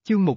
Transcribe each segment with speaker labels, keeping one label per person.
Speaker 1: Chương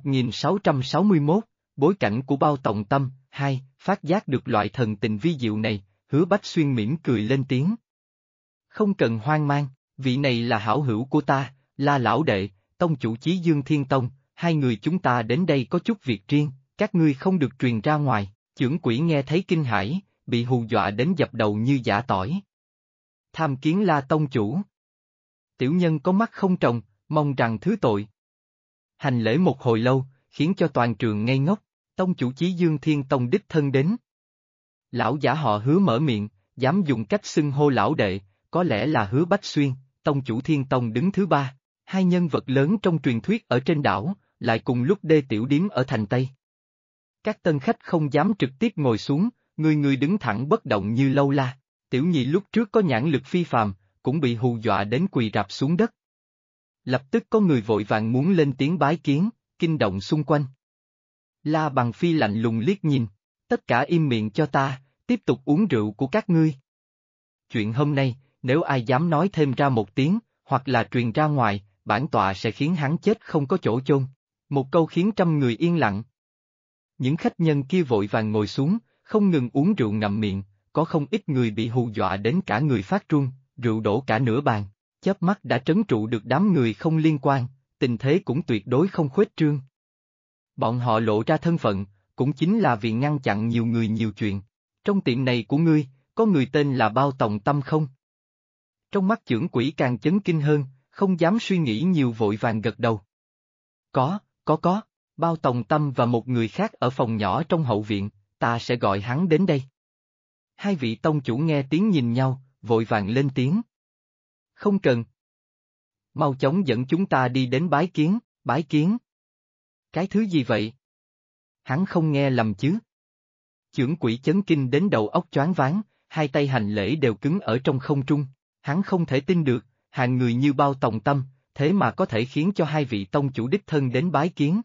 Speaker 1: 1661, bối cảnh của Bao Tòng Tâm, 2, phát giác được loại thần tình vi diệu này, Hứa Bách Xuyên mỉm cười lên tiếng. Không cần hoang mang, vị này là hảo hữu của ta, La lão đệ, tông chủ Chí Dương Thiên Tông, hai người chúng ta đến đây có chút việc riêng, các ngươi không được truyền ra ngoài. Chưởng quỷ nghe thấy kinh hãi, bị hù dọa đến dập đầu như giã tỏi. Tham kiến La tông chủ. Tiểu nhân có mắt không tròng, mong rằng thứ tội. Hành lễ một hồi lâu, khiến cho toàn trường ngây ngốc, tông chủ Chí Dương Thiên Tông đích thân đến. Lão giả họ Hứa mở miệng, dám dùng cách xưng hô lão đệ, có lẽ là Hứa Bách Xuyên, tông chủ Thiên Tông đứng thứ ba, hai nhân vật lớn trong truyền thuyết ở trên đảo, lại cùng lúc đê tiểu điếm ở thành Tây. Các tân khách không dám trực tiếp ngồi xuống, người người đứng thẳng bất động như lâu la. Tiểu nhị lúc trước có nhãn lực phi phàm, cũng bị hù dọa đến quỳ rạp xuống đất. Lập tức có người vội vàng muốn lên tiếng bái kiến, kinh động xung quanh. La Bằng Phi lạnh lùng liếc nhìn, tất cả im miệng cho ta, tiếp tục uống rượu của các ngươi. Chuyện hôm nay, nếu ai dám nói thêm ra một tiếng, hoặc là truyền ra ngoài, bản tọa sẽ khiến hắn chết không có chỗ chôn. Một câu khiến trăm người yên lặng. Những khách nhân kia vội vàng ngồi xuống, không ngừng uống rượu ngậm miệng, có không ít người bị hù dọa đến cả người phát run, rượu đổ cả nửa bàn, chớp mắt đã trấn trụ được đám người không liên quan, tình thế cũng tuyệt đối không khuếch trương. Bọn họ lộ ra thân phận, cũng chính là vì ngăn chặn nhiều người nhiều chuyện. Trong tiệm này của ngươi, có người tên là Bao Tòng Tâm không? Trong mắt chưởng quỷ càng chấn kinh hơn, không dám suy nghĩ nhiều vội vàng gật đầu. Có. Bao Tòng Tâm và một người khác ở phòng nhỏ trong hậu viện, ta sẽ gọi hắn đến đây. Hai vị tông chủ nghe tiếng nhìn nhau, vội vàng lên tiếng. Không cần. Mau chóng dẫn chúng ta đi đến bái kiến. Cái thứ gì vậy? Hắn không nghe lầm chứ? Chưởng quỷ chấn kinh đến đầu óc choáng váng, hai tay hành lễ đều cứng ở trong không trung, hắn không thể tin được, hạng người như Bao Tòng Tâm, thế mà có thể khiến cho hai vị tông chủ đích thân đến bái kiến.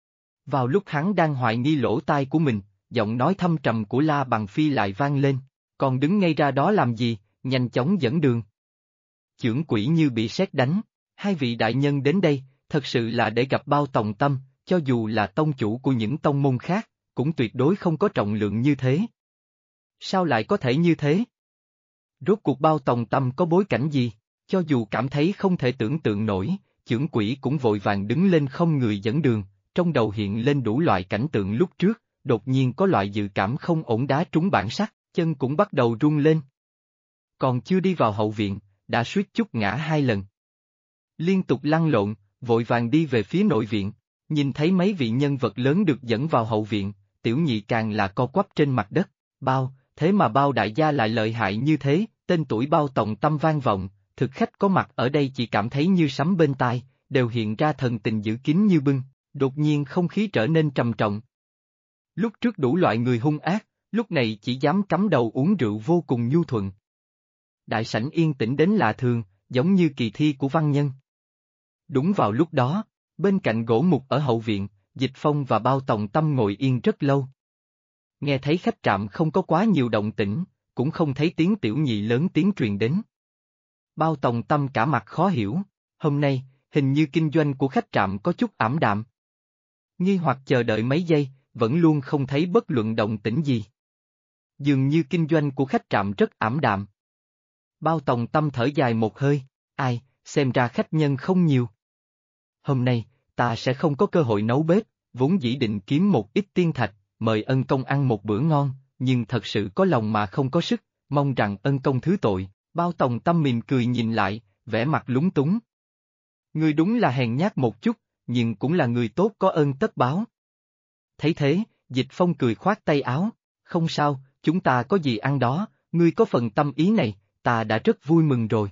Speaker 1: Vào lúc hắn đang hoài nghi lỗ tai của mình, giọng nói thâm trầm của La Bằng Phi lại vang lên, còn đứng ngay ra đó làm gì, nhanh chóng dẫn đường. Chưởng quỷ như bị sét đánh, hai vị đại nhân đến đây, thật sự là để gặp Bao Tòng Tâm, cho dù là tông chủ của những tông môn khác, cũng tuyệt đối không có trọng lượng như thế. Sao lại có thể như thế? Rốt cuộc Bao Tòng Tâm có bối cảnh gì? Cho dù cảm thấy không thể tưởng tượng nổi, chưởng quỷ cũng vội vàng đứng lên không người dẫn đường, trong đầu hiện lên đủ loại cảnh tượng lúc trước, đột nhiên có loại dự cảm không ổn đá trúng bản sắc, chân cũng bắt đầu run lên. Còn chưa đi vào hậu viện, đã suýt chút ngã hai lần. Liên tục lăn lộn, vội vàng đi về phía nội viện, nhìn thấy mấy vị nhân vật lớn được dẫn vào hậu viện, tiểu nhị càng là co quắp trên mặt đất, thế mà Bao đại gia lại lợi hại như thế, tên tuổi Bao Tòng Tâm vang vọng, thực khách có mặt ở đây chỉ cảm thấy như sấm bên tai, đều hiện ra thần tình giữ kín như bưng, đột nhiên không khí trở nên trầm trọng. Lúc trước đủ loại người hung ác, lúc này chỉ dám cắm đầu uống rượu vô cùng nhu thuận. Đại sảnh yên tĩnh đến lạ thường, giống như kỳ thi của văn nhân. Đúng vào lúc đó, bên cạnh gỗ mục ở hậu viện, Dịch Phong và Bao Tòng Tâm ngồi yên rất lâu. Nghe thấy khách trạm không có quá nhiều động tĩnh, cũng không thấy tiếng tiểu nhị lớn tiếng truyền đến. Bao Tòng Tâm cả mặt khó hiểu, hôm nay, hình như kinh doanh của khách trạm có chút ảm đạm. Nghi hoặc chờ đợi mấy giây, vẫn luôn không thấy bất luận động tĩnh gì. Dường như kinh doanh của khách trạm rất ảm đạm. Bao Tòng Tâm thở dài một hơi, xem ra khách nhân không nhiều. Hôm nay, ta sẽ không có cơ hội nấu bếp, vốn dĩ định kiếm một ít tiên thạch, mời ân công ăn một bữa ngon, nhưng thật sự có lòng mà không có sức, mong rằng ân công thứ tội. Bao Tòng Tâm mỉm cười nhìn lại, vẻ mặt lúng túng. Ngươi đúng là hèn nhát một chút, nhưng cũng là người tốt có ơn tất báo. Thấy thế, Dịch Phong cười khoát tay áo, không sao, chúng ta có gì ăn đó, ngươi có phần tâm ý này, ta đã rất vui mừng rồi.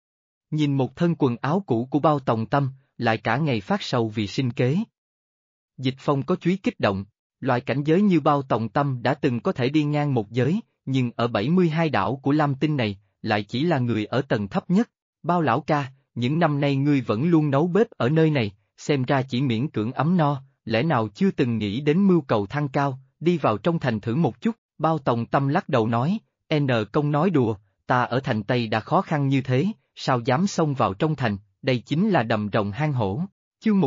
Speaker 1: Nhìn một thân quần áo cũ của Bao Tòng Tâm, lại cả ngày phát sầu vì sinh kế. Dịch Phong có chúy kích động, loại cảnh giới như Bao Tòng Tâm đã từng có thể đi ngang một giới, nhưng ở 72 đảo của Lam Tinh này, lại chỉ là người ở tầng thấp nhất. Bao lão ca, những năm nay ngươi vẫn luôn nấu bếp ở nơi này, xem ra chỉ miễn cưỡng ấm no, lẽ nào chưa từng nghĩ đến mưu cầu thăng cao, đi vào trong thành thử một chút. Bao Tòng Tâm lắc đầu nói, công nói đùa, ta ở thành Tây đã khó khăn như thế, sao dám xông vào trong thành, đây chính là đầm rồng hang hổ. Chương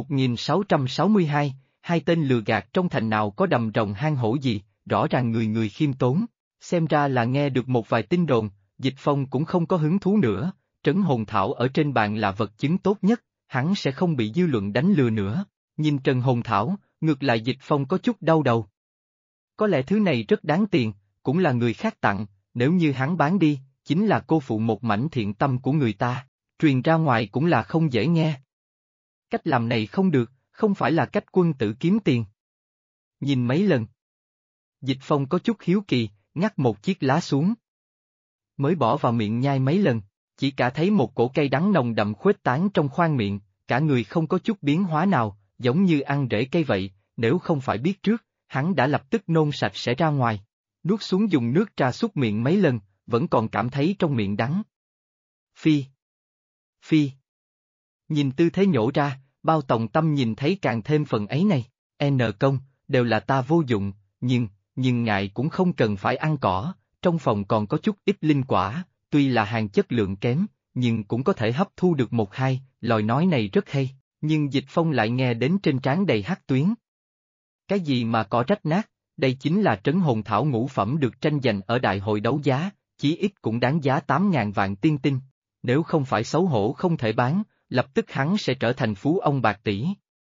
Speaker 1: 1662, hai tên lừa gạt trong thành nào có đầm rồng hang hổ gì, rõ ràng người người khiêm tốn. Xem ra là nghe được một vài tin đồn, Dịch Phong cũng không có hứng thú nữa, trấn hồn thảo ở trên bàn là vật chứng tốt nhất, hắn sẽ không bị dư luận đánh lừa nữa. Nhìn trần hồn thảo, ngược lại Dịch Phong có chút đau đầu. Có lẽ thứ này rất đáng tiền, cũng là người khác tặng, nếu như hắn bán đi, chính là cô phụ một mảnh thiện tâm của người ta, truyền ra ngoài cũng là không dễ nghe. Cách làm này không được, không phải là cách quân tử kiếm tiền. Nhìn mấy lần. Dịch Phong có chút hiếu kỳ, ngắt một chiếc lá xuống. Mới bỏ vào miệng nhai mấy lần, chỉ cả thấy một cổ cây đắng nồng đậm khuếch tán trong khoang miệng, cả người không có chút biến hóa nào, giống như ăn rễ cây vậy, nếu không phải biết trước, hắn đã lập tức nôn sạch sẽ ra ngoài. Nuốt xuống dùng nước trà súc miệng mấy lần, vẫn còn cảm thấy trong miệng đắng. Phi. Phi. Nhìn tư thế nhổ ra, Bao Tòng Tâm nhìn thấy càng thêm phần ấy này, công, đều là ta vô dụng, nhưng ngài cũng không cần phải ăn cỏ, trong phòng còn có chút ít linh quả, tuy là hàng chất lượng kém, nhưng cũng có thể hấp thu được một hai, lời nói này rất hay, nhưng Dịch Phong lại nghe đến trên trán đầy hắc tuyến. Cái gì mà cỏ rách nát, đây chính là trấn hồn thảo ngũ phẩm được tranh giành ở đại hội đấu giá, chí ít cũng đáng giá 8.000 vạn tiên tinh, nếu không phải xấu hổ không thể bán, lập tức hắn sẽ trở thành phú ông bạc tỷ.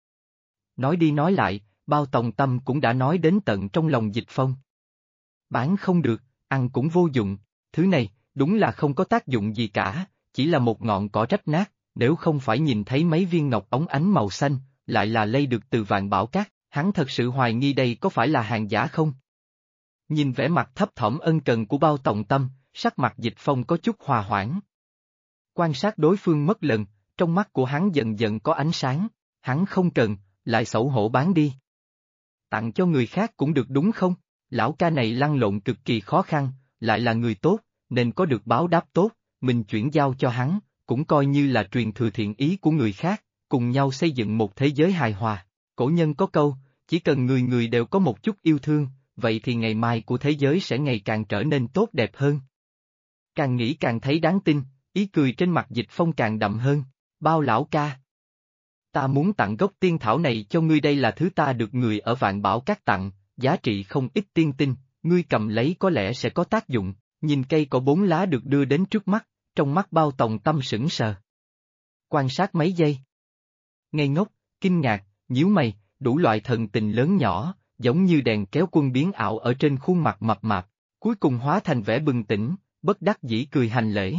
Speaker 1: Nói đi nói lại, Bao Tòng Tâm cũng đã nói đến tận trong lòng Dịch Phong. Bán không được, ăn cũng vô dụng, thứ này, đúng là không có tác dụng gì cả, chỉ là một ngọn cỏ rách nát, nếu không phải nhìn thấy mấy viên ngọc óng ánh màu xanh, lại là lây được từ Vạn Bảo Các, hắn thật sự hoài nghi đây có phải là hàng giả không? Nhìn vẻ mặt thấp thỏm ân cần của Bao Tòng Tâm, sắc mặt Dịch Phong có chút hòa hoãn. Quan sát đối phương mất lần, trong mắt của hắn dần dần có ánh sáng, hắn không cần, lại xấu hổ bán đi. Tặng cho người khác cũng được đúng không? Lão ca này lăn lộn cực kỳ khó khăn, lại là người tốt, nên có được báo đáp tốt, mình chuyển giao cho hắn, cũng coi như là truyền thừa thiện ý của người khác, cùng nhau xây dựng một thế giới hài hòa. Cổ nhân có câu, chỉ cần người người đều có một chút yêu thương, vậy thì ngày mai của thế giới sẽ ngày càng trở nên tốt đẹp hơn. Càng nghĩ càng thấy đáng tin, ý cười trên mặt Dịch Phong càng đậm hơn. Bao lão ca. Ta muốn tặng gốc tiên thảo này cho ngươi, đây là thứ ta được người ở Vạn Bảo Các tặng, giá trị không ít tiên tinh, ngươi cầm lấy có lẽ sẽ có tác dụng, nhìn cây cỏ 4 lá được đưa đến trước mắt, trong mắt Bao Tòng Tâm sững sờ. Quan sát mấy giây. Ngây ngốc, kinh ngạc, nhíu mày, đủ loại thần tình lớn nhỏ, giống như đèn kéo quân biến ảo ở trên khuôn mặt mập mạp, cuối cùng hóa thành vẻ bừng tỉnh, bất đắc dĩ cười hành lễ.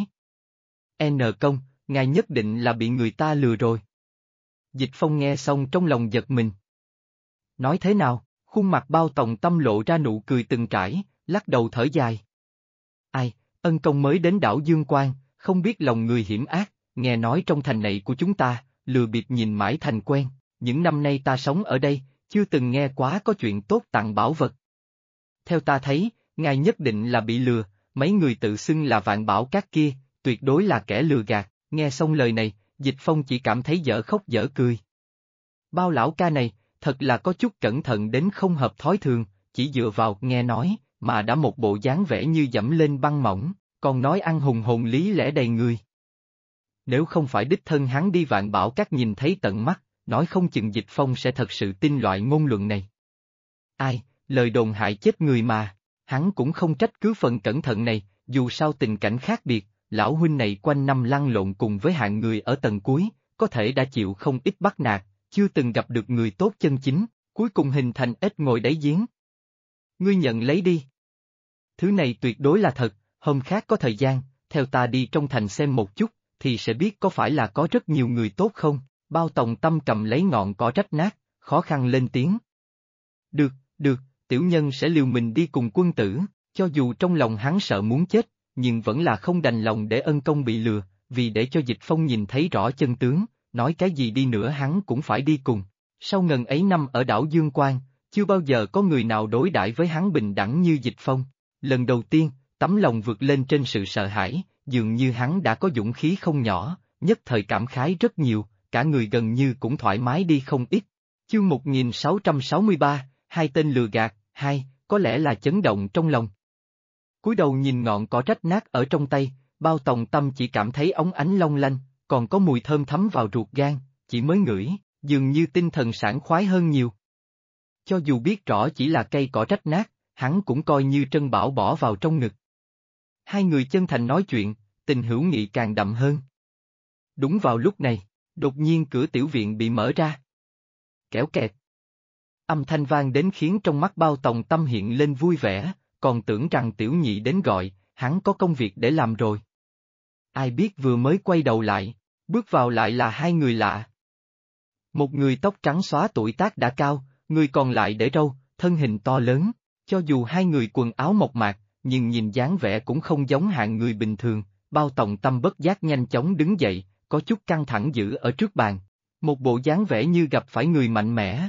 Speaker 1: Công, ngài nhất định là bị người ta lừa rồi. Dịch Phong nghe xong trong lòng giật mình. Nói thế nào, khuôn mặt Bao Tòng Tâm lộ ra nụ cười từng trải, lắc đầu thở dài. Ai, ân công mới đến đảo Dương Quang, không biết lòng người hiểm ác, nghe nói trong thành này của chúng ta, lừa bịp nhìn mãi thành quen, những năm nay ta sống ở đây, chưa từng nghe quá có chuyện tốt tặng bảo vật. Theo ta thấy, ngài nhất định là bị lừa, mấy người tự xưng là Vạn Bảo Các kia, tuyệt đối là kẻ lừa gạt. Nghe xong lời này, Dịch Phong chỉ cảm thấy dở khóc dở cười. Bao lão ca này, thật là có chút cẩn thận đến không hợp thói thường, chỉ dựa vào nghe nói, mà đã một bộ dáng vẻ như dẫm lên băng mỏng, còn nói ăn hùng hồn lý lẽ đầy người. Nếu không phải đích thân hắn đi Vạn Bảo Các nhìn thấy tận mắt, nói không chừng Dịch Phong sẽ thật sự tin loại ngôn luận này. Ai, lời đồn hại chết người mà, hắn cũng không trách cứ phần cẩn thận này, dù sao tình cảnh khác biệt. Lão huynh này quanh năm lăn lộn cùng với hạng người ở tầng cuối, có thể đã chịu không ít bắt nạt, chưa từng gặp được người tốt chân chính, cuối cùng hình thành ếch ngồi đáy giếng. Ngươi nhận lấy đi. Thứ này tuyệt đối là thật, hôm khác có thời gian, theo ta đi trong thành xem một chút, thì sẽ biết có phải là có rất nhiều người tốt không. Bao Tòng Tâm cầm lấy ngọn cỏ rách nát, khó khăn lên tiếng. Được, tiểu nhân sẽ liều mình đi cùng quân tử, cho dù trong lòng hắn sợ muốn chết. Nhưng vẫn là không đành lòng để ân công bị lừa, vì để cho Dịch Phong nhìn thấy rõ chân tướng, nói cái gì đi nữa hắn cũng phải đi cùng. Sau ngần ấy năm ở đảo Dương Quang, chưa bao giờ có người nào đối đãi với hắn bình đẳng như Dịch Phong. Lần đầu tiên, tấm lòng vượt lên trên sự sợ hãi, dường như hắn đã có dũng khí không nhỏ, nhất thời cảm khái rất nhiều, cả người gần như cũng thoải mái đi không ít. Chương 1663, hai tên lừa gạt, hai, có lẽ là chấn động trong lòng. Cúi đầu nhìn ngọn cỏ rách nát ở trong tay, Bao Tòng Tâm chỉ cảm thấy óng ánh long lanh, còn có mùi thơm thấm vào ruột gan, chỉ mới ngửi, dường như tinh thần sảng khoái hơn nhiều. Cho dù biết rõ chỉ là cây cỏ rách nát, hắn cũng coi như trân bảo bỏ vào trong ngực. Hai người chân thành nói chuyện, tình hữu nghị càng đậm hơn. Đúng vào lúc này, đột nhiên cửa tiểu viện bị mở ra. Kéo kẹt. Âm thanh vang đến khiến trong mắt Bao Tòng Tâm hiện lên vui vẻ, còn tưởng rằng tiểu nhị đến gọi, hắn có công việc để làm rồi. Ai biết vừa mới quay đầu lại, bước vào lại là hai người lạ. Một người tóc trắng xóa tuổi tác đã cao, người còn lại để râu, thân hình to lớn, cho dù hai người quần áo mộc mạc, nhưng nhìn dáng vẻ cũng không giống hạng người bình thường. Bao Tòng Tâm bất giác nhanh chóng đứng dậy, có chút căng thẳng giữ ở trước bàn. Một bộ dáng vẻ như gặp phải người mạnh mẽ.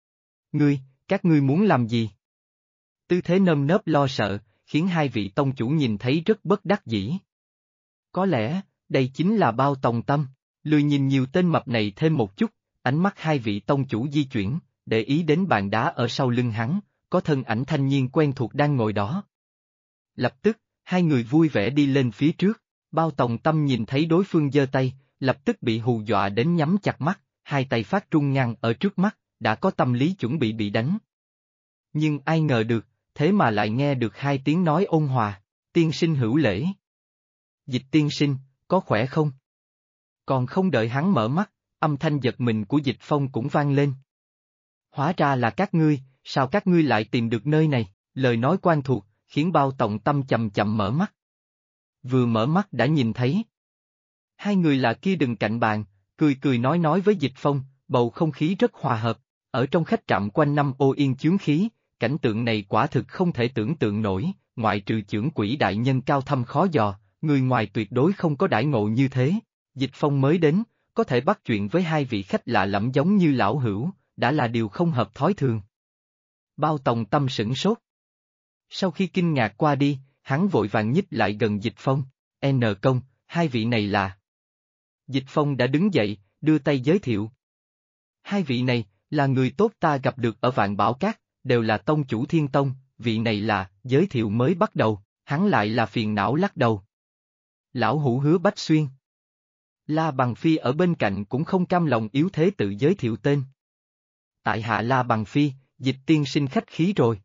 Speaker 1: Các ngươi muốn làm gì? Tư thế nơm nớp lo sợ, khiến hai vị tông chủ nhìn thấy rất bất đắc dĩ. Có lẽ, đây chính là Bao Tòng Tâm, lười nhìn nhiều tên mập này thêm một chút, ánh mắt hai vị tông chủ di chuyển, để ý đến bàn đá ở sau lưng hắn, có thân ảnh thanh niên quen thuộc đang ngồi đó. Lập tức, hai người vui vẻ đi lên phía trước, Bao Tòng Tâm nhìn thấy đối phương giơ tay, lập tức bị hù dọa đến nhắm chặt mắt, hai tay phát run ngăn ở trước mắt, đã có tâm lý chuẩn bị đánh. Nhưng ai ngờ được, thế mà lại nghe được hai tiếng nói ôn hòa, tiên sinh hữu lễ. Dịch tiên sinh, có khỏe không? Còn không đợi hắn mở mắt, âm thanh giật mình của Dịch Phong cũng vang lên. Hóa ra là các ngươi, sao các ngươi lại tìm được nơi này? Lời nói quen thuộc, khiến Bao Tòng Tâm chậm chậm mở mắt. Vừa mở mắt đã nhìn thấy. Hai người là kia đứng cạnh bàn, cười nói với Dịch Phong, bầu không khí rất hòa hợp, ở trong khách trạm quanh năm ô yên chướng khí, cảnh tượng này quả thực không thể tưởng tượng nổi, ngoại trừ chưởng quỷ đại nhân cao thâm khó dò, người ngoài tuyệt đối không có đãi ngộ như thế. Dịch Phong mới đến, có thể bắt chuyện với hai vị khách lạ lẫm giống như lão hữu, đã là điều không hợp thói thường. Bao Tòng Tâm sửng sốt. Sau khi kinh ngạc qua đi, hắn vội vàng nhích lại gần Dịch Phong, Công, hai vị này là... Dịch Phong đã đứng dậy, đưa tay giới thiệu. Hai vị này, là người tốt ta gặp được ở Vạn Bảo Các, đều là tông chủ Thiên Tông, vị này là, giới thiệu mới bắt đầu, hắn lại là phiền não lắc đầu. Lão hữu Hứa Bách Xuyên. La Bằng Phi ở bên cạnh cũng không cam lòng yếu thế tự giới thiệu tên. Tại hạ La Bằng Phi, Dịch tiên sinh khách khí rồi,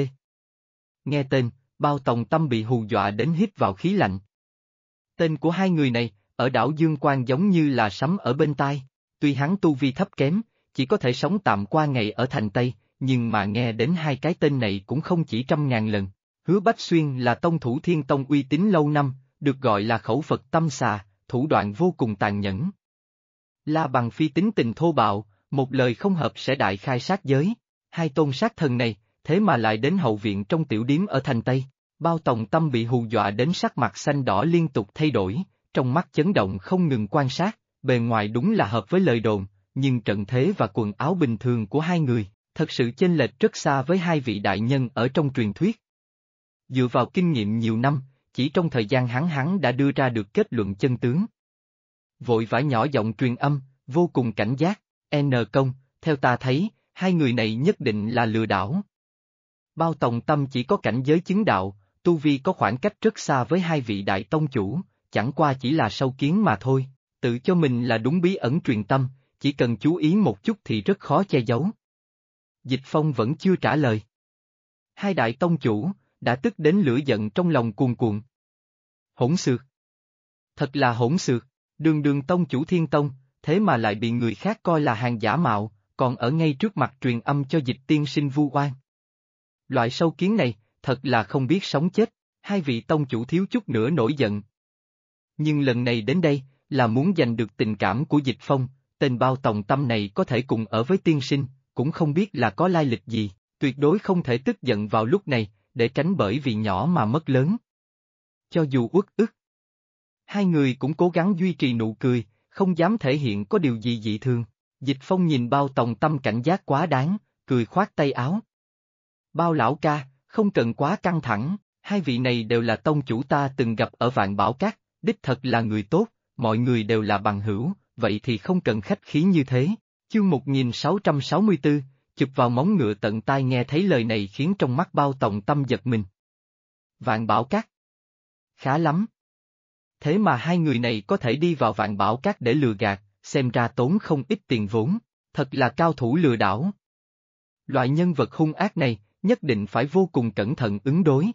Speaker 1: Nghe tên, Bao Tòng Tâm bị hù dọa đến hít vào khí lạnh. Tên của hai người này, ở đảo Dương Quan giống như là sấm ở bên tai, tuy hắn tu vi thấp kém, chỉ có thể sống tạm qua ngày ở thành Tây, nhưng mà nghe đến hai cái tên này cũng không chỉ trăm ngàn lần. Hứa Bách Xuyên là tông thủ Thiên Tông uy tín lâu năm, được gọi là khẩu Phật tâm xà, thủ đoạn vô cùng tàn nhẫn. La Bằng Phi tính tình thô bạo, một lời không hợp sẽ đại khai sát giới. Hai tôn sát thần này, thế mà lại đến hậu viện trong tiểu điếm ở thành Tây. Bao Tòng Tâm bị hù dọa đến sắc mặt xanh đỏ liên tục thay đổi, trong mắt chấn động không ngừng quan sát, bề ngoài đúng là hợp với lời đồn, nhưng trận thế và quần áo bình thường của hai người, thật sự chênh lệch rất xa với hai vị đại nhân ở trong truyền thuyết. Dựa vào kinh nghiệm nhiều năm, chỉ trong thời gian hắn đã đưa ra được kết luận chân tướng. Vội vã nhỏ giọng truyền âm, vô cùng cảnh giác, Công, theo ta thấy, hai người này nhất định là lừa đảo. Bao Tòng Tâm chỉ có cảnh giới chứng đạo, tu vi có khoảng cách rất xa với hai vị đại tông chủ, chẳng qua chỉ là sâu kiến mà thôi, tự cho mình là đúng bí ẩn truyền tâm, chỉ cần chú ý một chút thì rất khó che giấu. Dịch Phong vẫn chưa trả lời. Hai đại tông chủ, đã tức đến lửa giận trong lòng cuồn cuộn. Hỗn xược. Thật là hỗn xược, đường tông chủ Thiên Tông, thế mà lại bị người khác coi là hàng giả mạo, còn ở ngay trước mặt truyền âm cho Dịch tiên sinh vu oan. Loại sâu kiến này, thật là không biết sống chết, hai vị tông chủ thiếu chút nữa nổi giận. Nhưng lần này đến đây, là muốn giành được tình cảm của Dịch Phong, tên Bao Tòng Tâm này có thể cùng ở với tiên sinh, cũng không biết là có lai lịch gì, tuyệt đối không thể tức giận vào lúc này, để tránh bởi vì nhỏ mà mất lớn. Cho dù uất ức, hai người cũng cố gắng duy trì nụ cười, không dám thể hiện có điều gì dị thường. Dịch Phong nhìn Bao Tòng Tâm cảnh giác quá đáng, cười khoát tay áo. Bao lão ca, không cần quá căng thẳng, hai vị này đều là tông chủ ta từng gặp ở Vạn Bảo Các, đích thật là người tốt, mọi người đều là bằng hữu, vậy thì không cần khách khí như thế. Chương 1664, chụp vào móng ngựa tận tai nghe thấy lời này khiến trong mắt Bao Tòng Tâm giật mình. Vạn Bảo Các. Khá lắm. Thế mà hai người này có thể đi vào Vạn Bảo Các để lừa gạt, xem ra tốn không ít tiền vốn. thật là cao thủ lừa đảo. Loại nhân vật hung ác này, nhất định phải vô cùng cẩn thận ứng đối.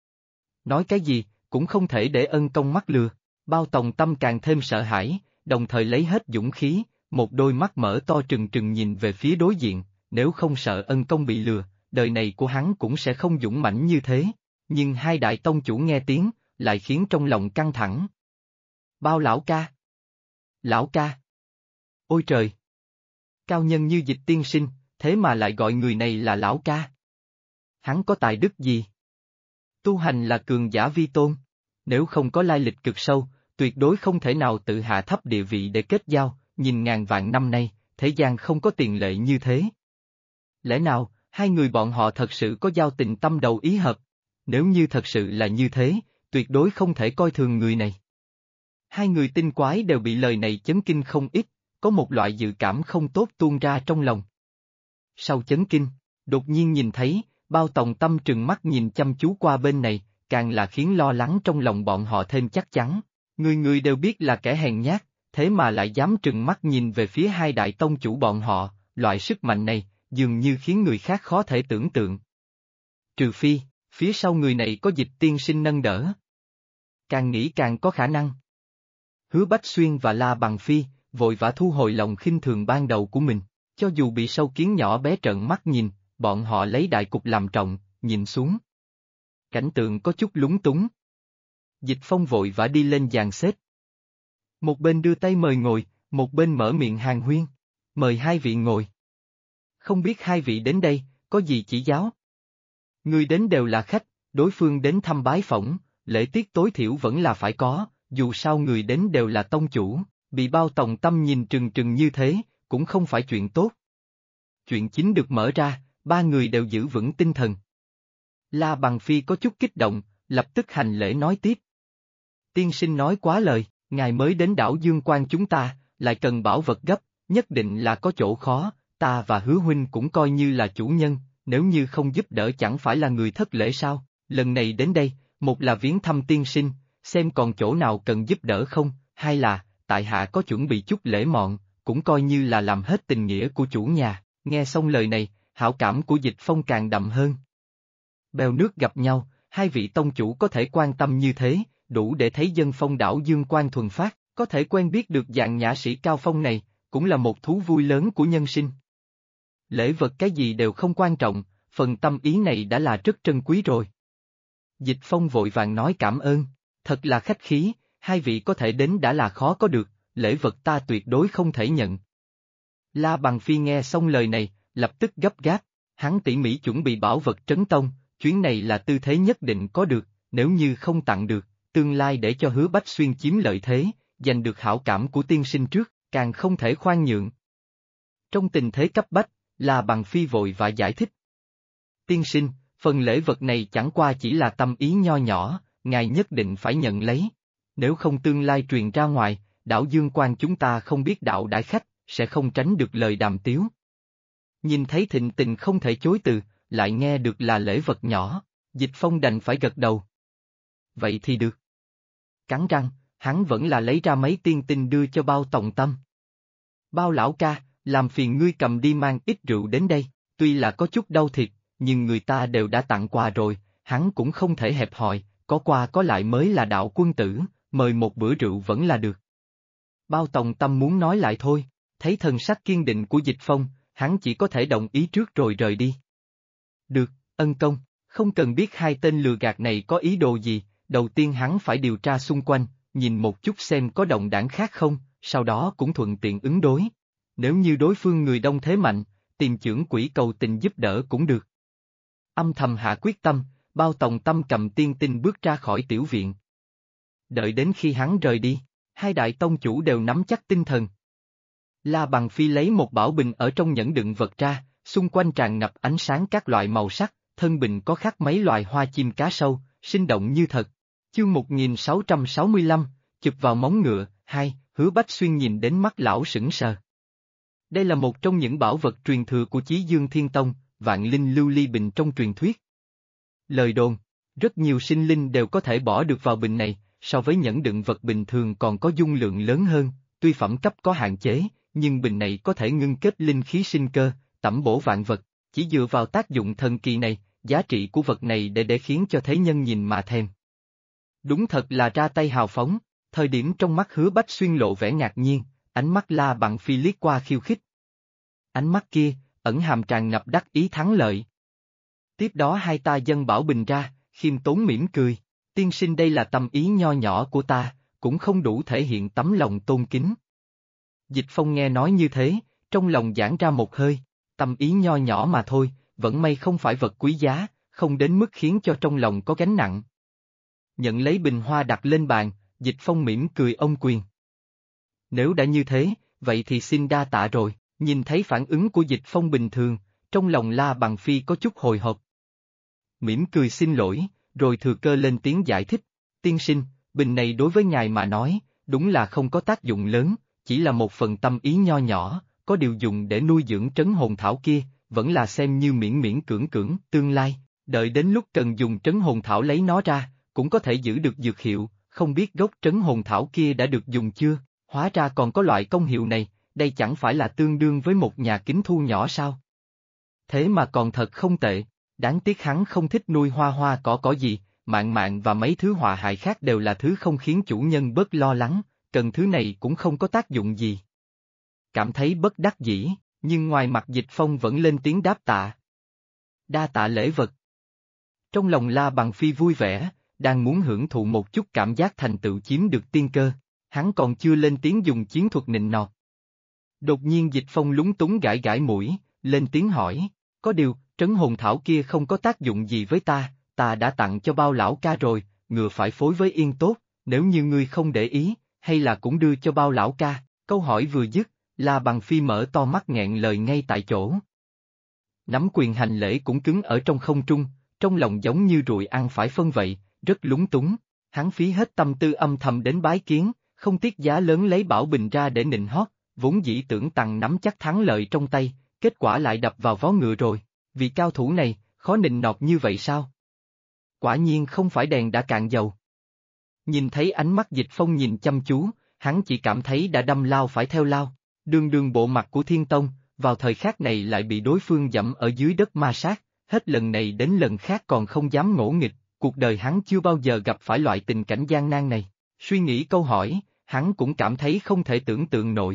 Speaker 1: Nói cái gì, cũng không thể để ân công mắc lừa. Bao Tòng Tâm càng thêm sợ hãi, đồng thời lấy hết dũng khí, một đôi mắt mở to trừng trừng nhìn về phía đối diện, nếu không sợ ân công bị lừa, đời này của hắn cũng sẽ không dũng mãnh như thế. Nhưng hai đại tông chủ nghe tiếng, lại khiến trong lòng căng thẳng. Bao lão ca! Lão ca! Ôi trời! Cao nhân như Dịch tiên sinh, thế mà lại gọi người này là lão ca. Hắn có tài đức gì? Tu hành là cường giả vi tôn, nếu không có lai lịch cực sâu, tuyệt đối không thể nào tự hạ thấp địa vị để kết giao, nhìn ngàn vạn năm nay, thế gian không có tiền lệ như thế. Lẽ nào, hai người bọn họ thật sự có giao tình tâm đầu ý hợp? Nếu như thật sự là như thế, tuyệt đối không thể coi thường người này. Hai người tinh quái đều bị lời này chấn kinh không ít, có một loại dự cảm không tốt tuôn ra trong lòng. Sau chấn kinh, đột nhiên nhìn thấy, Bao Tòng Tâm trừng mắt nhìn chăm chú qua bên này, càng là khiến lo lắng trong lòng bọn họ thêm chắc chắn. Người người đều biết là kẻ hèn nhát, thế mà lại dám trừng mắt nhìn về phía hai đại tông chủ bọn họ, loại sức mạnh này, dường như khiến người khác khó thể tưởng tượng. Trừ phi, phía sau người này có Dịch tiên sinh nâng đỡ. Càng nghĩ càng có khả năng. Hứa Bách Xuyên và La Bằng Phi, vội vã thu hồi lòng khinh thường ban đầu của mình, cho dù bị sâu kiến nhỏ bé trợn mắt nhìn, bọn họ lấy đại cục làm trọng, nhìn xuống. Cảnh tượng có chút lúng túng. Dịch Phong vội vã đi lên dàn xếp. Một bên đưa tay mời ngồi, một bên mở miệng hàn huyên. Mời hai vị ngồi. Không biết hai vị đến đây, có gì chỉ giáo? Người đến đều là khách, đối phương đến thăm bái phỏng, lễ tiết tối thiểu vẫn là phải có, dù sao người đến đều là tông chủ, bị Bao Tòng Tâm nhìn trừng trừng như thế, cũng không phải chuyện tốt. Chuyện chính được mở ra, ba người đều giữ vững tinh thần. La Bằng Phi có chút kích động, lập tức hành lễ nói tiếp. Tiên sinh nói quá lời, ngài mới đến đảo Dương Quan chúng ta, lại cần bảo vật gấp, nhất định là có chỗ khó, ta và Hứa huynh cũng coi như là chủ nhân, nếu như không giúp đỡ chẳng phải là người thất lễ sao, lần này đến đây, một là viếng thăm tiên sinh, xem còn chỗ nào cần giúp đỡ không, hai là, tại hạ có chuẩn bị chút lễ mọn, cũng coi như là làm hết tình nghĩa của chủ nhà. Nghe xong lời này, hảo cảm của Dịch Phong càng đậm hơn. Bèo nước gặp nhau, hai vị tông chủ có thể quan tâm như thế, đủ để thấy dân phong đảo Dương Quan thuần phát, có thể quen biết được dạng nhã sĩ cao phong này, cũng là một thú vui lớn của nhân sinh. Lễ vật cái gì đều không quan trọng, phần tâm ý này đã là rất trân quý rồi. Dịch Phong vội vàng nói cảm ơn, thật là khách khí, hai vị có thể đến đã là khó có được, lễ vật ta tuyệt đối không thể nhận. La Bằng Phi nghe xong lời này, lập tức gấp gáp, hắn tỉ mỉ chuẩn bị bảo vật trấn tông, chuyến này là tư thế nhất định có được, nếu như không tặng được, tương lai để cho Hứa Bách Xuyên chiếm lợi thế, giành được hảo cảm của tiên sinh trước, càng không thể khoan nhượng. Trong tình thế cấp bách, La Bằng Phi vội và giải thích. Tiên sinh, phần lễ vật này chẳng qua chỉ là tâm ý nho nhỏ, ngài nhất định phải nhận lấy. Nếu không tương lai truyền ra ngoài, đảo Dương Quan chúng ta không biết đạo đại khách, sẽ không tránh được lời đàm tiếu. Nhìn thấy thịnh tình không thể chối từ, lại nghe được là lễ vật nhỏ, Dịch Phong đành phải gật đầu. Vậy thì được. Cắn răng, hắn vẫn là lấy ra mấy tiên tinh đưa cho Bao Tòng Tâm. Bao lão ca, làm phiền ngươi cầm đi mang ít rượu đến đây, tuy là có chút đau thiệt, nhưng người ta đều đã tặng quà rồi, hắn cũng không thể hẹp hòi, có qua có lại mới là đạo quân tử, mời một bữa rượu vẫn là được. Bao Tòng Tâm muốn nói lại thôi, thấy thần sắc kiên định của Dịch Phong, hắn chỉ có thể đồng ý trước rồi rời đi. Được, ân công, không cần biết hai tên lừa gạt này có ý đồ gì, đầu tiên hắn phải điều tra xung quanh, nhìn một chút xem có động đảng khác không, sau đó cũng thuận tiện ứng đối. Nếu như đối phương người đông thế mạnh, tìm chưởng quỷ cầu tình giúp đỡ cũng được. Âm thầm hạ quyết tâm, Bao Tòng Tâm cầm tiên tinh bước ra khỏi tiểu viện. Đợi đến khi hắn rời đi, hai đại tông chủ đều nắm chắc tinh thần. La Bằng Phi lấy một bảo bình ở trong nhẫn đựng vật ra, xung quanh tràn ngập ánh sáng các loại màu sắc, thân bình có khắc mấy loài hoa chim cá sâu, sinh động như thật. Chương 1665, chụp vào móng ngựa, 2, Hứa Bách Xuyên nhìn đến mắt lão sững sờ. Đây là một trong những bảo vật truyền thừa của Chí Dương Thiên Tông, vạn linh lưu ly bình trong truyền thuyết. Lời đồn, rất nhiều sinh linh đều có thể bỏ được vào bình này, so với nhẫn đựng vật bình thường còn có dung lượng lớn hơn, tuy phẩm cấp có hạn chế, nhưng bình này có thể ngưng kết linh khí sinh cơ, tẩm bổ vạn vật, chỉ dựa vào tác dụng thần kỳ này, giá trị của vật này để khiến cho thế nhân nhìn mà thèm. Đúng thật là ra tay hào phóng, thời điểm trong mắt Hứa Bách Xuyên lộ vẻ ngạc nhiên, ánh mắt La Bằng Phi liếc qua khiêu khích. Ánh mắt kia, ẩn hàm tràn ngập đắc ý thắng lợi. Tiếp đó hai ta dâng bảo bình ra, khiêm tốn mỉm cười, tiên sinh đây là tâm ý nho nhỏ của ta, cũng không đủ thể hiện tấm lòng tôn kính. Dịch Phong nghe nói như thế, trong lòng giãn ra một hơi, tâm ý nho nhỏ mà thôi, vẫn may không phải vật quý giá, không đến mức khiến cho trong lòng có gánh nặng. Nhận lấy bình hoa đặt lên bàn, Dịch Phong mỉm cười ôm quyền. Nếu đã như thế, vậy thì xin đa tạ rồi, nhìn thấy phản ứng của Dịch Phong bình thường, trong lòng La Bằng Phi có chút hồi hộp. Mỉm cười xin lỗi, rồi thừa cơ lên tiếng giải thích, tiên sinh, bình này đối với ngài mà nói, đúng là không có tác dụng lớn, chỉ là một phần tâm ý nho nhỏ, có điều dùng để nuôi dưỡng trấn hồn thảo kia, vẫn là xem như miễn miễn cưỡng cưỡng, tương lai, đợi đến lúc cần dùng trấn hồn thảo lấy nó ra, cũng có thể giữ được dược hiệu, không biết gốc trấn hồn thảo kia đã được dùng chưa, hóa ra còn có loại công hiệu này, đây chẳng phải là tương đương với một nhà kính thu nhỏ sao? Thế mà còn thật không tệ, đáng tiếc hắn không thích nuôi hoa hoa cỏ gì, mạn mạn và mấy thứ họa hại khác đều là thứ không khiến chủ nhân bớt lo lắng, cần thứ này cũng không có tác dụng gì. Cảm thấy bất đắc dĩ, nhưng ngoài mặt Dịch Phong vẫn lên tiếng đáp tạ. Đa tạ lễ vật. Trong lòng La Bằng Phi vui vẻ, đang muốn hưởng thụ một chút cảm giác thành tựu chiếm được tiên cơ, hắn còn chưa lên tiếng dùng chiến thuật nịnh nọt. Đột nhiên Dịch Phong lúng túng gãi gãi mũi, lên tiếng hỏi, có điều, trấn hồn thảo kia không có tác dụng gì với ta đã tặng cho Bao lão ca rồi, ngừa phải phối với Yên tốt, nếu như ngươi không để ý, hay là cũng đưa cho Bao lão ca, câu hỏi vừa dứt, La Bằng Phi mở to mắt nghẹn lời ngay tại chỗ. Nắm quyền hành lễ cũng cứng ở trong không trung, trong lòng giống như ruồi ăn phải phân vậy, rất lúng túng, hắn phí hết tâm tư âm thầm đến bái kiến, không tiếc giá lớn lấy bảo bình ra để nịnh hót, vốn dĩ tưởng tằng nắm chắc thắng lợi trong tay, kết quả lại đập vào vó ngựa rồi, vì cao thủ này, khó nịnh nọt như vậy sao? Quả nhiên không phải đèn đã cạn dầu. Nhìn thấy ánh mắt Dịch Phong nhìn chăm chú, hắn chỉ cảm thấy đã đâm lao phải theo lao, đường bộ mặt của Thiên Tông, vào thời khắc này lại bị đối phương dẫm ở dưới đất ma sát, hết lần này đến lần khác còn không dám ngỗ nghịch, cuộc đời hắn chưa bao giờ gặp phải loại tình cảnh gian nan này, suy nghĩ câu hỏi, hắn cũng cảm thấy không thể tưởng tượng nổi.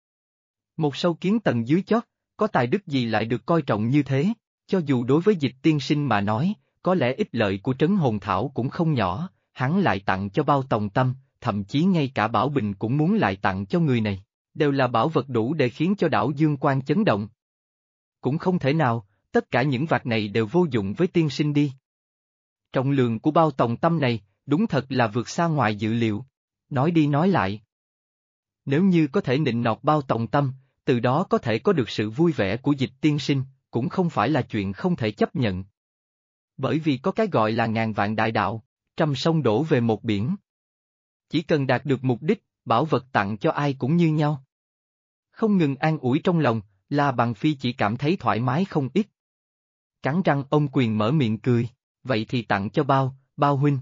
Speaker 1: Một sâu kiến tầng dưới chót, có tài đức gì lại được coi trọng như thế, cho dù đối với Dịch tiên sinh mà nói, có lẽ ích lợi của trấn hồn thảo cũng không nhỏ, hắn lại tặng cho Bao Tòng Tâm, thậm chí ngay cả Bảo Bình cũng muốn lại tặng cho người này, đều là bảo vật đủ để khiến cho đảo Dương Quan chấn động. Cũng không thể nào, tất cả những vật này đều vô dụng với tiên sinh đi. Trọng lượng của Bao Tòng Tâm này, đúng thật là vượt xa ngoài dự liệu. Nói đi nói lại. Nếu như có thể nịnh nọt Bao Tòng Tâm, từ đó có thể có được sự vui vẻ của Dịch tiên sinh, cũng không phải là chuyện không thể chấp nhận. Bởi vì có cái gọi là ngàn vạn đại đạo, trăm sông đổ về một biển. Chỉ cần đạt được mục đích, bảo vật tặng cho ai cũng như nhau. Không ngừng an ủi trong lòng, La Bằng Phi chỉ cảm thấy thoải mái không ít. Cắn răng ôm quyền mở miệng cười, vậy thì tặng cho Bao huynh.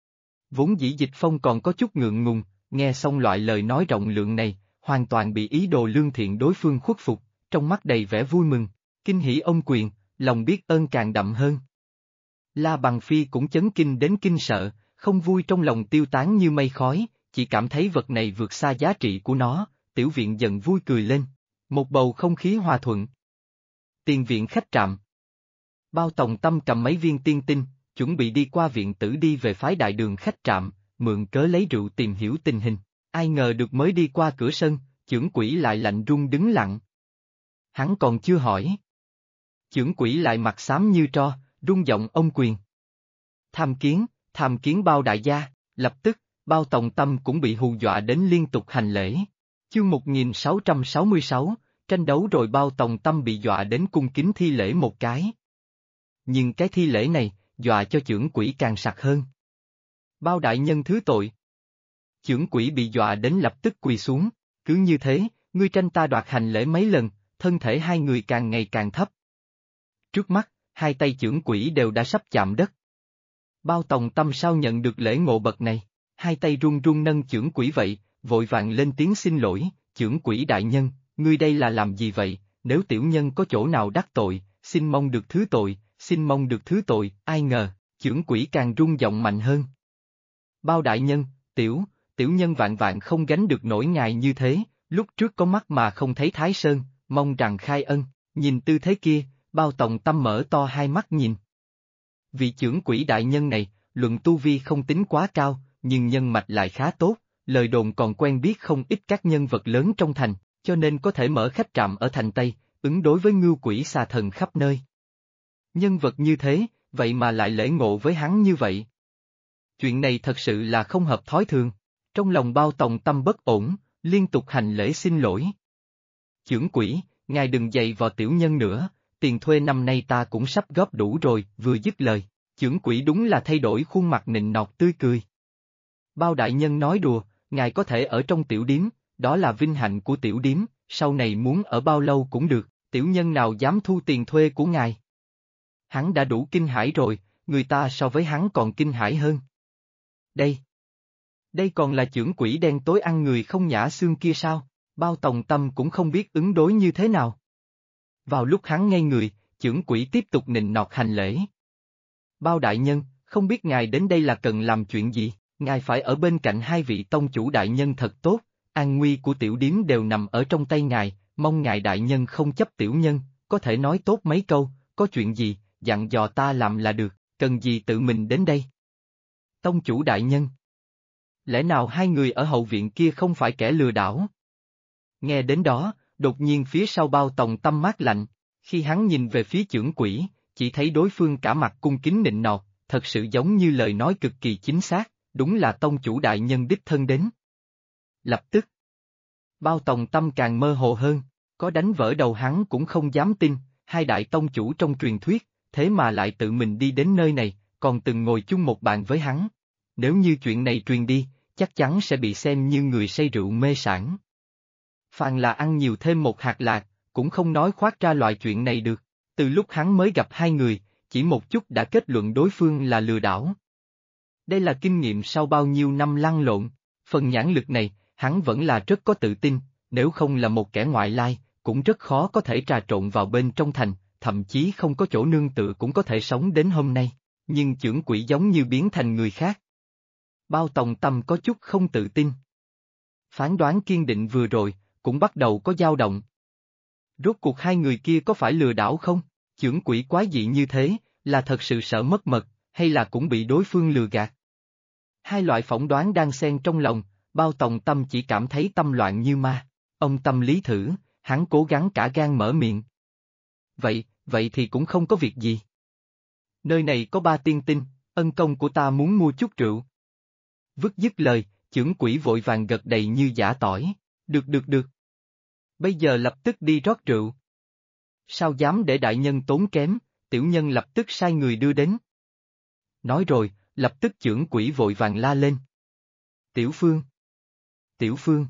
Speaker 1: Vốn dĩ Dịch Phong còn có chút ngượng ngùng, nghe xong loại lời nói rộng lượng này, hoàn toàn bị ý đồ lương thiện đối phương khuất phục, trong mắt đầy vẻ vui mừng, kinh hỉ ôm quyền, lòng biết ơn càng đậm hơn. La Bằng Phi cũng chấn kinh đến kinh sợ, không vui trong lòng tiêu tán như mây khói, chỉ cảm thấy vật này vượt xa giá trị của nó, tiểu viện dần vui cười lên. Một bầu không khí hòa thuận. Tiền viện khách trạm. Bao Tòng Tâm cầm mấy viên tiên tinh, chuẩn bị đi qua viện tử đi về phái đại đường khách trạm, mượn cớ lấy rượu tìm hiểu tình hình. Ai ngờ được mới đi qua cửa sân, chưởng quỷ lại lạnh run đứng lặng. Hắn còn chưa hỏi. Chưởng quỷ lại mặt xám như tro, rung giọng ông quyền. Tham kiến Bao đại gia, lập tức, Bao Tòng Tâm cũng bị hù dọa đến liên tục hành lễ. Chương 1666, tranh đấu rồi Bao Tòng Tâm bị dọa đến cung kính thi lễ một cái. Nhưng cái thi lễ này, dọa cho chưởng quỷ càng sặc hơn. Bao đại nhân thứ tội. Chưởng quỷ bị dọa đến lập tức quỳ xuống, cứ như thế, ngươi tranh ta đoạt hành lễ mấy lần, thân thể hai người càng ngày càng thấp. Trước mắt, hai tay chưởng quỷ đều đã sắp chạm đất. Bao Tòng Tâm sao nhận được lễ ngộ bậc này, hai tay run run nâng chưởng quỷ vậy, vội vàng lên tiếng xin lỗi, chưởng quỷ đại nhân, ngươi đây là làm gì vậy, nếu tiểu nhân có chỗ nào đắc tội, xin mong được thứ tội, xin mong được thứ tội, ai ngờ, chưởng quỷ càng rung giọng mạnh hơn. Bao đại nhân, tiểu nhân vạn vạn không gánh được nổi ngài như thế, lúc trước có mắt mà không thấy Thái Sơn, mong rằng khai ân, nhìn tư thế kia, Bao Tòng Tâm mở to hai mắt nhìn. Vị chưởng quỷ đại nhân này, luận tu vi không tính quá cao, nhưng nhân mạch lại khá tốt, lời đồn còn quen biết không ít các nhân vật lớn trong thành, cho nên có thể mở khách trạm ở thành Tây, ứng đối với ngưu quỷ xà thần khắp nơi. Nhân vật như thế, vậy mà lại lễ ngộ với hắn như vậy. Chuyện này thật sự là không hợp thói thường. Trong lòng Bao Tòng Tâm bất ổn, liên tục hành lễ xin lỗi. Chưởng quỷ, ngài đừng dày vào tiểu nhân nữa, tiền thuê năm nay ta cũng sắp góp đủ rồi, vừa dứt lời, chưởng quỷ đúng là thay đổi khuôn mặt nịnh nọt tươi cười. Bao đại nhân nói đùa, ngài có thể ở trong tiểu điếm, đó là vinh hạnh của tiểu điếm, sau này muốn ở bao lâu cũng được, tiểu nhân nào dám thu tiền thuê của ngài. Hắn đã đủ kinh hãi rồi, người ta so với hắn còn kinh hãi hơn. Đây còn là chưởng quỷ đen tối ăn người không nhả xương kia sao, Bao Tòng Tâm cũng không biết ứng đối như thế nào. Vào lúc hắn ngây người, chưởng quỷ tiếp tục nịnh nọt hành lễ. Bao đại nhân, không biết ngài đến đây là cần làm chuyện gì, ngài phải ở bên cạnh hai vị tông chủ đại nhân thật tốt, an nguy của tiểu điếm đều nằm ở trong tay ngài, mong ngài đại nhân không chấp tiểu nhân, có thể nói tốt mấy câu, có chuyện gì, dặn dò ta làm là được, cần gì tự mình đến đây. Tông chủ đại nhân. Lẽ nào hai người ở hậu viện kia không phải kẻ lừa đảo? Nghe đến đó, đột nhiên phía sau Bao Tòng Tâm mát lạnh, khi hắn nhìn về phía chưởng quỷ, chỉ thấy đối phương cả mặt cung kính nịnh nọt, thật sự giống như lời nói cực kỳ chính xác, đúng là tông chủ đại nhân đích thân đến. Lập tức, Bao Tòng Tâm càng mơ hồ hơn, có đánh vỡ đầu hắn cũng không dám tin, hai đại tông chủ trong truyền thuyết, thế mà lại tự mình đi đến nơi này, còn từng ngồi chung một bàn với hắn. Nếu như chuyện này truyền đi, chắc chắn sẽ bị xem như người say rượu mê sảng. Phàm là ăn nhiều thêm một hạt lạc, cũng không nói khoác ra loại chuyện này được. Từ lúc hắn mới gặp hai người, chỉ một chút đã kết luận đối phương là lừa đảo. Đây là kinh nghiệm sau bao nhiêu năm lăn lộn, phần nhãn lực này, hắn vẫn là rất có tự tin, nếu không là một kẻ ngoại lai, cũng rất khó có thể trà trộn vào bên trong thành, thậm chí không có chỗ nương tựa cũng có thể sống đến hôm nay, nhưng chưởng quỷ giống như biến thành người khác. Bao Tòng Tâm có chút không tự tin. Phán đoán kiên định vừa rồi, cũng bắt đầu có dao động. Rốt cuộc hai người kia có phải lừa đảo không? Chưởng quỷ quái dị như thế, là thật sự sợ mất mật, hay là cũng bị đối phương lừa gạt? Hai loại phỏng đoán đang xen trong lòng, Bao Tòng Tâm chỉ cảm thấy tâm loạn như ma. Ông tâm lý thử, hắn cố gắng cả gan mở miệng. Vậy thì cũng không có việc gì. Nơi này có 3 tiên tinh, ân công của ta muốn mua chút rượu. Vứt dứt lời, chưởng quỷ vội vàng gật đầy như giã tỏi. Được. Bây giờ lập tức đi rót rượu. Sao dám để đại nhân tốn kém, tiểu nhân lập tức sai người đưa đến. Nói rồi, lập tức chưởng quỷ vội vàng la lên. Tiểu Phương.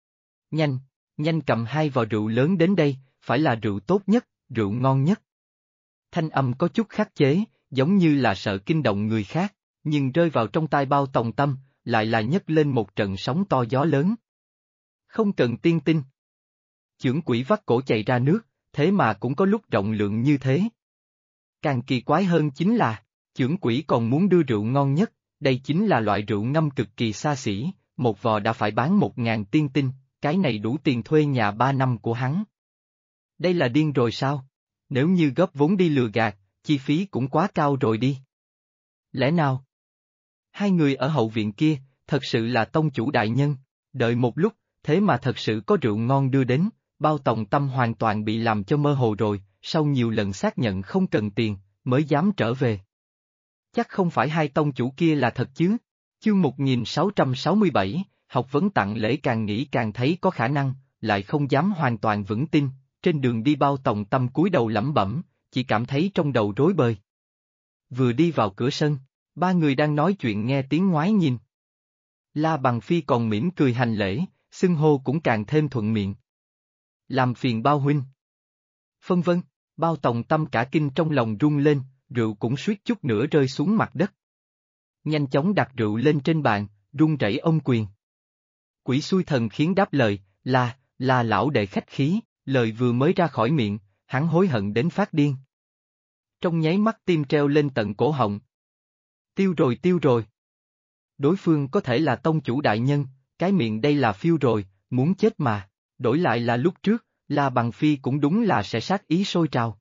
Speaker 1: Nhanh cầm 2 vò rượu lớn đến đây, phải là rượu tốt nhất, rượu ngon nhất. Thanh âm có chút khắc chế, giống như là sợ kinh động người khác, nhưng rơi vào trong tai Bao Tòng Tâm, lại là nhấc lên một trận sóng to gió lớn. Không cần tiên tinh. Chưởng quỷ vắt cổ chạy ra nước, thế mà cũng có lúc rộng lượng như thế. Càng kỳ quái hơn chính là, chưởng quỷ còn muốn đưa rượu ngon nhất, đây chính là loại rượu ngâm cực kỳ xa xỉ, một vò đã phải bán 1.000 tiên tinh, cái này đủ tiền thuê nhà 3 năm của hắn. Đây là điên rồi sao? Nếu như góp vốn đi lừa gạt, chi phí cũng quá cao rồi đi. Lẽ nào? Hai người ở hậu viện kia, thật sự là tông chủ đại nhân, đợi một lúc, thế mà thật sự có rượu ngon đưa đến, Bao Tòng Tâm hoàn toàn bị làm cho mơ hồ rồi, sau nhiều lần xác nhận không cần tiền, mới dám trở về. Chắc không phải hai tông chủ kia là thật chứ? Chương 1667, học vấn tặng lễ càng nghĩ càng thấy có khả năng, lại không dám hoàn toàn vững tin, trên đường đi Bao Tòng Tâm cúi đầu lẩm bẩm, chỉ cảm thấy trong đầu rối bời. Vừa đi vào cửa sân, 3 người đang nói chuyện nghe tiếng ngoái nhìn. La Bằng Phi còn mỉm cười hành lễ, xưng hô cũng càng thêm thuận miệng. Làm phiền Bao huynh. Phân vân, Bao Tòng Tâm cả kinh trong lòng rung lên, rượu cũng suýt chút nữa rơi xuống mặt đất. Nhanh chóng đặt rượu lên trên bàn, run rẩy ôm quyền. Quỷ xui thần khiến đáp lời, là lão đệ khách khí, lời vừa mới ra khỏi miệng, hắn hối hận đến phát điên. Trong nháy mắt tim treo lên tận cổ họng. Tiêu rồi tiêu rồi. Đối phương có thể là tông chủ đại nhân, cái miệng đây là phiêu rồi, muốn chết mà, đổi lại là lúc trước, La Bằng Phi cũng đúng là sẽ sát ý sôi trào.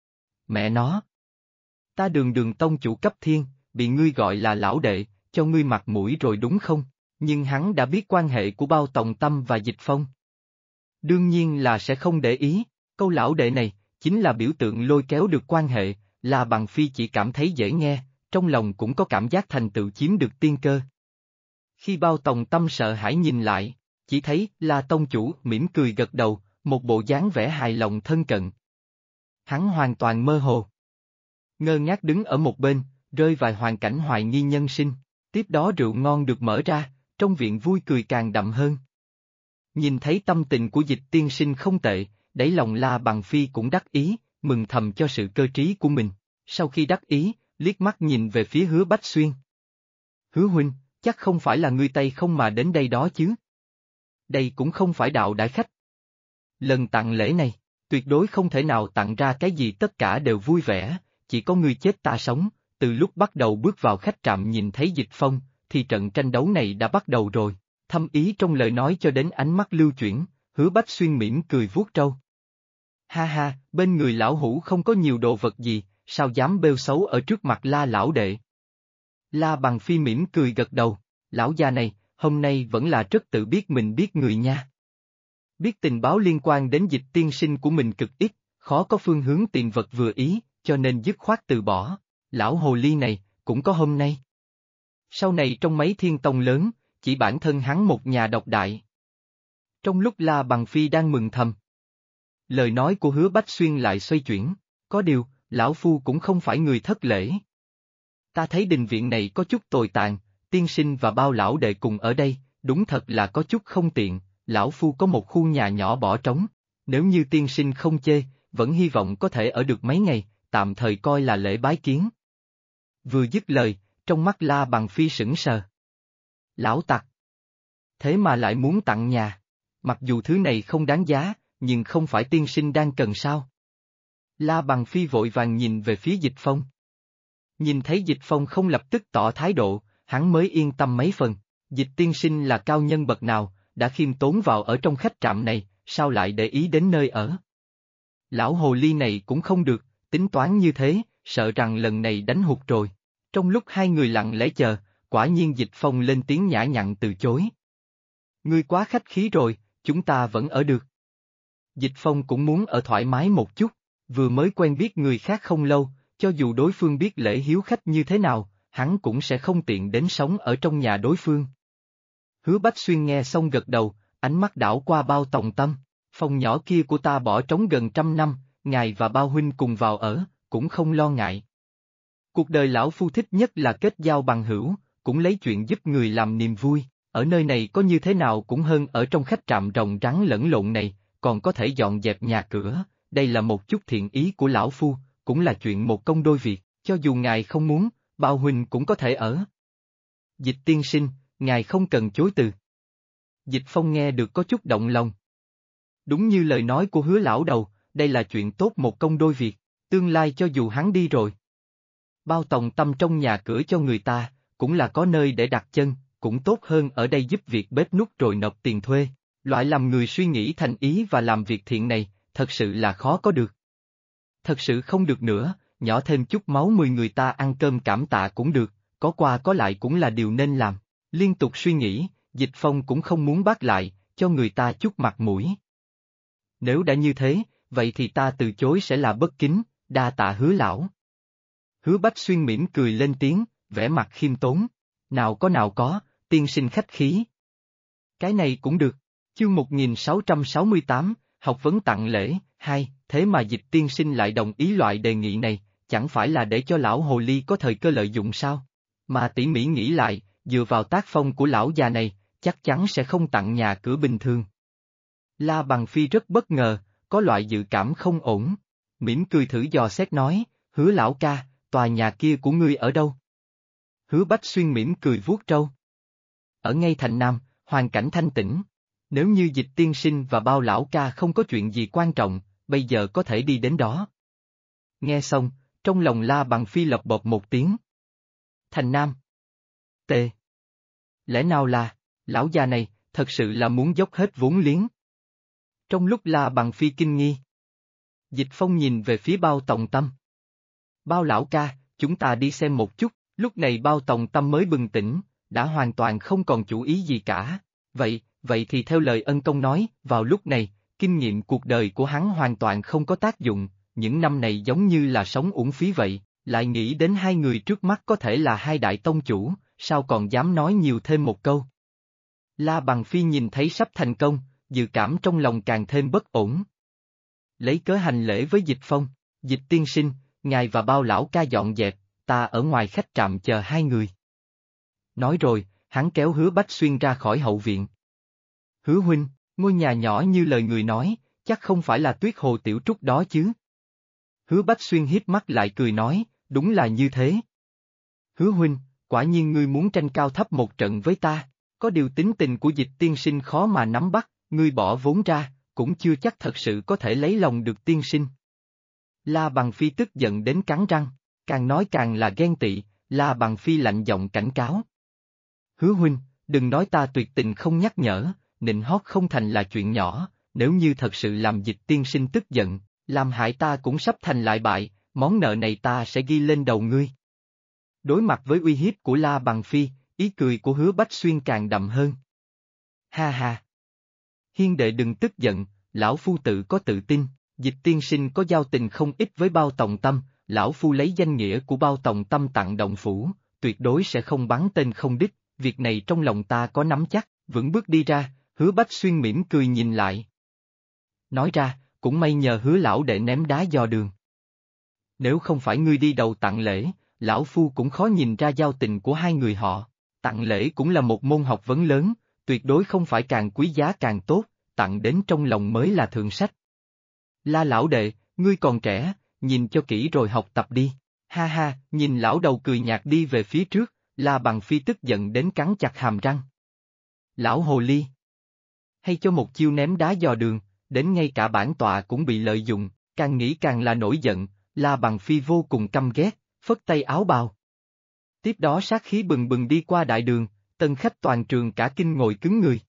Speaker 1: Mẹ nó! Ta đường đường tông chủ cấp thiên, bị ngươi gọi là lão đệ, cho ngươi mặt mũi rồi đúng không? Nhưng hắn đã biết quan hệ của Bao Tòng Tâm và Dịch Phong. Đương nhiên là sẽ không để ý, câu lão đệ này, chính là biểu tượng lôi kéo được quan hệ, là Bằng Phi chỉ cảm thấy dễ nghe, trong lòng cũng có cảm giác thành tựu chiếm được tiên cơ. Khi Bao Tòng Tâm sợ hãi nhìn lại, chỉ thấy là tông chủ mỉm cười gật đầu, một bộ dáng vẻ hài lòng thân cận. Hắn hoàn toàn mơ hồ. Ngơ ngác đứng ở một bên, rơi vào hoàn cảnh hoài nghi nhân sinh, tiếp đó rượu ngon được mở ra, trong viện vui cười càng đậm hơn. Nhìn thấy tâm tình của Dịch tiên sinh không tệ, đáy lòng La Bằng Phi cũng đắc ý, mừng thầm cho sự cơ trí của mình, sau khi đắc ý, liếc mắt nhìn về phía Hứa Bách Xuyên. Hứa huynh, chắc không phải là ngươi Tây không mà đến đây đó chứ? Đây cũng không phải đạo đại khách. Lần tặng lễ này, tuyệt đối không thể nào tặng ra cái gì tất cả đều vui vẻ, chỉ có ngươi chết ta sống, từ lúc bắt đầu bước vào khách trạm nhìn thấy Dịch Phong, thì trận tranh đấu này đã bắt đầu rồi, thâm ý trong lời nói cho đến ánh mắt lưu chuyển, Hứa Bách Xuyên mỉm cười vuốt râu. Ha ha, bên người lão hủ không có nhiều đồ vật gì, sao dám bêu xấu ở trước mặt La lão đệ. La Bằng Phi mỉm cười gật đầu, lão già này, hôm nay vẫn là rất tự biết mình biết người nha. Biết tình báo liên quan đến Dịch tiên sinh của mình cực ít, khó có phương hướng tìm vật vừa ý, cho nên dứt khoát từ bỏ, lão hồ ly này, cũng có hôm nay. Sau này trong mấy thiên tông lớn, chỉ bản thân hắn một nhà độc đại. Trong lúc La Bằng Phi đang mừng thầm, lời nói của Hứa Bách Xuyên lại xoay chuyển, có điều, lão phu cũng không phải người thất lễ. Ta thấy đình viện này có chút tồi tàn, tiên sinh và Bao lão đệ cùng ở đây, đúng thật là có chút không tiện, lão phu có một khu nhà nhỏ bỏ trống, nếu như tiên sinh không chê, vẫn hy vọng có thể ở được mấy ngày, tạm thời coi là lễ bái kiến. Vừa dứt lời, trong mắt La Bằng Phi sững sờ. Lão tặc! Thế mà lại muốn tặng nhà, mặc dù thứ này không đáng giá, nhưng không phải tiên sinh đang cần sao? La Bằng Phi vội vàng nhìn về phía Dịch Phong. Nhìn thấy Dịch Phong không lập tức tỏ thái độ, hắn mới yên tâm mấy phần, Dịch tiên sinh là cao nhân bậc nào, đã khiêm tốn vào ở trong khách trạm này, sao lại để ý đến nơi ở? Lão hồ ly này cũng không được, tính toán như thế, sợ rằng lần này đánh hụt rồi. Trong lúc hai người lặng lẽ chờ, quả nhiên Dịch Phong lên tiếng nhã nhặn từ chối. Ngươi quá khách khí rồi, chúng ta vẫn ở được. Dịch Phong cũng muốn ở thoải mái một chút, vừa mới quen biết người khác không lâu, cho dù đối phương biết lễ hiếu khách như thế nào, hắn cũng sẽ không tiện đến sống ở trong nhà đối phương. Hứa Bách Xuyên nghe xong gật đầu, ánh mắt đảo qua Bao Tòng Tâm, phòng nhỏ kia của ta bỏ trống gần 100 năm, ngài và Bao huynh cùng vào ở, cũng không lo ngại. Cuộc đời lão phu thích nhất là kết giao bằng hữu, cũng lấy chuyện giúp người làm niềm vui, ở nơi này có như thế nào cũng hơn ở trong khách trạm rồng rắn lẫn lộn này, còn có thể dọn dẹp nhà cửa, đây là một chút thiện ý của lão phu, cũng là chuyện một công đôi việc, cho dù ngài không muốn, Bao huynh cũng có thể ở. Dịch tiên sinh, ngài không cần chối từ. Dịch Phong nghe được có chút động lòng. Đúng như lời nói của Hứa lão đầu, đây là chuyện tốt một công đôi việc, tương lai cho dù hắn đi rồi. Bao Tòng Tâm trong nhà cửa cho người ta, cũng là có nơi để đặt chân, cũng tốt hơn ở đây giúp việc bếp núc rồi nộp tiền thuê. Loại làm người suy nghĩ thành ý và làm việc thiện này, thật sự là khó có được. Thật sự không được nữa, nhỏ thêm chút máu mười người ta ăn cơm cảm tạ cũng được, có qua có lại cũng là điều nên làm. Liên tục suy nghĩ, Dịch Phong cũng không muốn bác lại, cho người ta chút mặt mũi. Nếu đã như thế, vậy thì ta từ chối sẽ là bất kính, đa tạ Hứa lão. Hứa Bách Xuyên mỉm cười lên tiếng, vẻ mặt khiêm tốn. Nào có, tiên sinh khách khí. Cái này cũng được. Chương 1668, học vấn tặng lễ, 2, thế mà Dịch tiên sinh lại đồng ý loại đề nghị này, chẳng phải là để cho lão hồ ly có thời cơ lợi dụng sao? Mà tỉ mỉ nghĩ lại, dựa vào tác phong của lão già này, chắc chắn sẽ không tặng nhà cửa bình thường. La Bằng Phi rất bất ngờ, có loại dự cảm không ổn. Mỉm cười thử dò xét nói, Hứa lão ca, tòa nhà kia của ngươi ở đâu? Hứa Bách Xuyên mỉm cười vuốt râu. Ở ngay thành Nam, hoàn cảnh thanh tĩnh. Nếu như Dịch tiên sinh và Bao lão ca không có chuyện gì quan trọng, bây giờ có thể đi đến đó. Nghe xong, trong lòng La Bằng Phi lộc bộp một tiếng. Thành Nam. T. Lẽ nào là, lão già này, thật sự là muốn dốc hết vốn liếng. Trong lúc La Bằng Phi kinh nghi, Dịch Phong nhìn về phía Bao Tòng Tâm. Bao lão ca, chúng ta đi xem một chút, lúc này Bao Tòng Tâm mới bừng tỉnh, đã hoàn toàn không còn chủ ý gì cả. Vậy thì theo lời ân công nói, vào lúc này, kinh nghiệm cuộc đời của hắn hoàn toàn không có tác dụng, những năm này giống như là sống uổng phí vậy, lại nghĩ đến hai người trước mắt có thể là hai đại tông chủ, sao còn dám nói nhiều thêm một câu. La Bằng Phi nhìn thấy sắp thành công, dự cảm trong lòng càng thêm bất ổn. Lấy cớ hành lễ với Dịch Phong, Dịch tiên sinh, ngài và Bao lão ca dọn dẹp, ta ở ngoài khách trạm chờ hai người. Nói rồi, hắn kéo Hứa Bách Xuyên ra khỏi hậu viện. Hứa huynh, ngôi nhà nhỏ như lời người nói, chắc không phải là Tuyết Hồ Tiểu Trúc đó chứ. Hứa Bách Xuyên hiếp mắt lại cười nói, đúng là như thế. Hứa huynh, quả nhiên ngươi muốn tranh cao thấp một trận với ta, có điều tính tình của Dịch tiên sinh khó mà nắm bắt, ngươi bỏ vốn ra, cũng chưa chắc thật sự có thể lấy lòng được tiên sinh. La Bằng Phi tức giận đến cắn răng, càng nói càng là ghen tị, La Bằng Phi lạnh giọng cảnh cáo. Hứa huynh, đừng nói ta tuyệt tình không nhắc nhở, nịnh hót không thành là chuyện nhỏ, nếu như thật sự làm Dịch tiên sinh tức giận, làm hại ta cũng sắp thành lại bại, món nợ này ta sẽ ghi lên đầu ngươi. Đối mặt với uy hiếp của La Bằng Phi, ý cười của Hứa Bách Xuyên càng đậm hơn. Ha ha! Hiên đệ đừng tức giận, lão phu tự có tự tin, Dịch tiên sinh có giao tình không ít với Bao Tòng Tâm, lão phu lấy danh nghĩa của Bao Tòng Tâm tặng động phủ, tuyệt đối sẽ không bắn tên không đích, việc này trong lòng ta có nắm chắc, vững bước đi ra, Hứa Bách Xuyên mỉm cười nhìn lại. Nói ra, cũng may nhờ Hứa lão đệ ném đá dò đường. Nếu không phải ngươi đi đầu tặng lễ, lão phu cũng khó nhìn ra giao tình của hai người họ, tặng lễ cũng là một môn học vấn lớn, tuyệt đối không phải càng quý giá càng tốt, tặng đến trong lòng mới là thượng sách. La lão đệ, ngươi còn trẻ, nhìn cho kỹ rồi học tập đi, ha ha, nhìn lão đầu cười nhạt đi về phía trước, La Bằng Phi tức giận đến cắn chặt hàm răng. Lão hồ ly! Hay cho một chiêu ném đá dò đường, đến ngay cả bản tọa cũng bị lợi dụng, càng nghĩ càng là nổi giận, La Bằng Phi vô cùng căm ghét, phất tay áo bào. Tiếp đó sát khí bừng bừng đi qua đại đường, tân khách toàn trường cả kinh ngồi cứng người.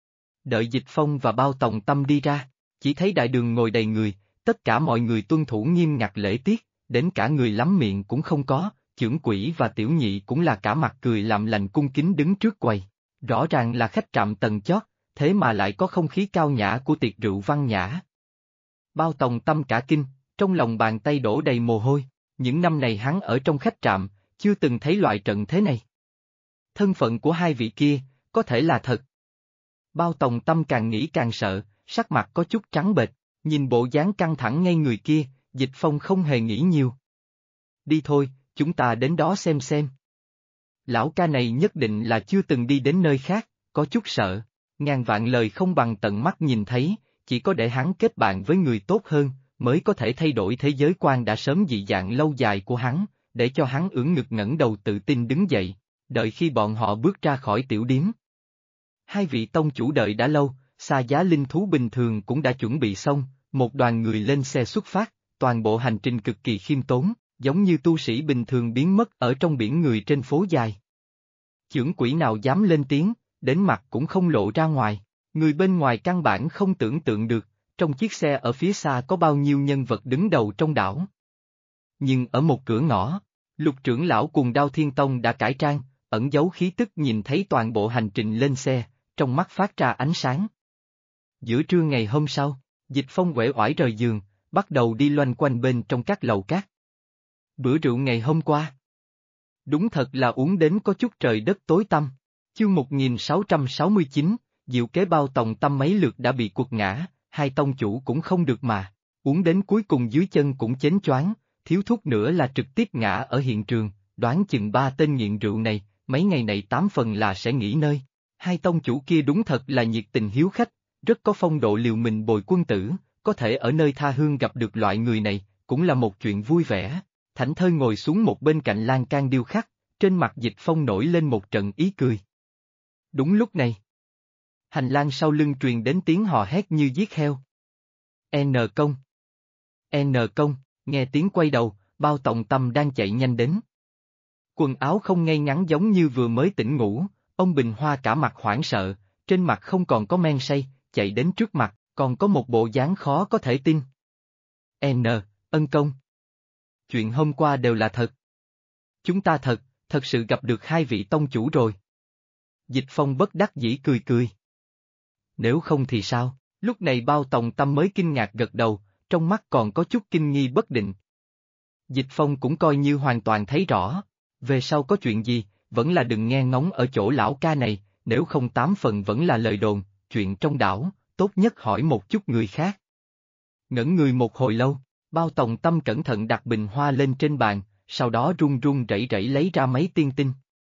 Speaker 1: Đợi Dịch Phong và Bao Tòng Tâm đi ra, chỉ thấy đại đường ngồi đầy người, tất cả mọi người tuân thủ nghiêm ngặt lễ tiết, đến cả người lắm miệng cũng không có, chưởng quỹ và tiểu nhị cũng là cả mặt cười làm lành cung kính đứng trước quầy. Rõ ràng là khách trạm tầng chót, thế mà lại có không khí cao nhã của tiệc rượu văn nhã. Bao Tòng Tâm cả kinh, trong lòng bàn tay đổ đầy mồ hôi, những năm này hắn ở trong khách trạm, chưa từng thấy loại trận thế này. Thân phận của hai vị kia, có thể là thật. Bao Tòng Tâm càng nghĩ càng sợ, sắc mặt có chút trắng bệch, nhìn bộ dáng căng thẳng ngay người kia, Dịch Phong không hề nghĩ nhiều. Đi thôi, chúng ta đến đó xem. Lão ca này nhất định là chưa từng đi đến nơi khác, có chút sợ, ngàn vạn lời không bằng tận mắt nhìn thấy, chỉ có để hắn kết bạn với người tốt hơn, mới có thể thay đổi thế giới quan đã sớm dị dạng lâu dài của hắn, để cho hắn ưỡn ngực ngẩng đầu tự tin đứng dậy, đợi khi bọn họ bước ra khỏi tiểu điếm. Hai vị tông chủ đợi đã lâu, xa giá linh thú bình thường cũng đã chuẩn bị xong, một đoàn người lên xe xuất phát, toàn bộ hành trình cực kỳ khiêm tốn, giống như tu sĩ bình thường biến mất ở trong biển người trên phố dài. Chưởng quỹ nào dám lên tiếng, đến mặt cũng không lộ ra ngoài, người bên ngoài căn bản không tưởng tượng được, trong chiếc xe ở phía xa có bao nhiêu nhân vật đứng đầu trong đảo. Nhưng ở một cửa ngõ, Lục trưởng lão cùng Đao Thiên Tông đã cải trang, ẩn giấu khí tức nhìn thấy toàn bộ hành trình lên xe, trong mắt phát ra ánh sáng. Giữa trưa ngày hôm sau, Dịch Phong uể oải rời giường, bắt đầu đi loanh quanh bên trong các lầu cát. Bữa rượu ngày hôm qua. Đúng thật là uống đến có chút trời đất tối tăm. Chương 1669, diệu kế Bao Tòng Tâm mấy lượt đã bị quật ngã, hai tông chủ cũng không được mà, uống đến cuối cùng dưới chân cũng chến choáng, thiếu thuốc nữa là trực tiếp ngã ở hiện trường, đoán chừng ba tên nghiện rượu này, mấy ngày này 8 phần là sẽ nghỉ nơi. Hai tông chủ kia đúng thật là nhiệt tình hiếu khách, rất có phong độ liều mình bồi quân tử, có thể ở nơi tha hương gặp được loại người này, cũng là một chuyện vui vẻ. Thảnh thơi ngồi xuống một bên cạnh lan can điêu khắc, trên mặt Dịch Phong nổi lên một trận ý cười. Đúng lúc này, Hành lang sau lưng truyền đến tiếng hò hét như giết heo. N công. N công, nghe tiếng quay đầu, Bao Tòng Tâm đang chạy nhanh đến. Quần áo không ngay ngắn giống như vừa mới tỉnh ngủ, ông Bình Hoa cả mặt hoảng sợ, trên mặt không còn có men say, chạy đến trước mặt, còn có một bộ dáng khó có thể tin. N, ân công. Chuyện hôm qua đều là thật. Chúng ta thật sự gặp được hai vị tông chủ rồi. Dịch Phong bất đắc dĩ cười cười. Nếu không thì sao? Lúc này Bao Tòng Tâm mới kinh ngạc gật đầu, trong mắt còn có chút kinh nghi bất định. Dịch Phong cũng coi như hoàn toàn thấy rõ, về sau có chuyện gì, vẫn là đừng nghe ngóng ở chỗ lão ca này, nếu không 8 phần vẫn là lời đồn, chuyện trong đảo, tốt nhất hỏi một chút người khác. Ngẩn người một hồi lâu, Bao Tòng Tâm cẩn thận đặt bình hoa lên trên bàn, sau đó run run rẩy rẩy lấy ra mấy tiên tinh.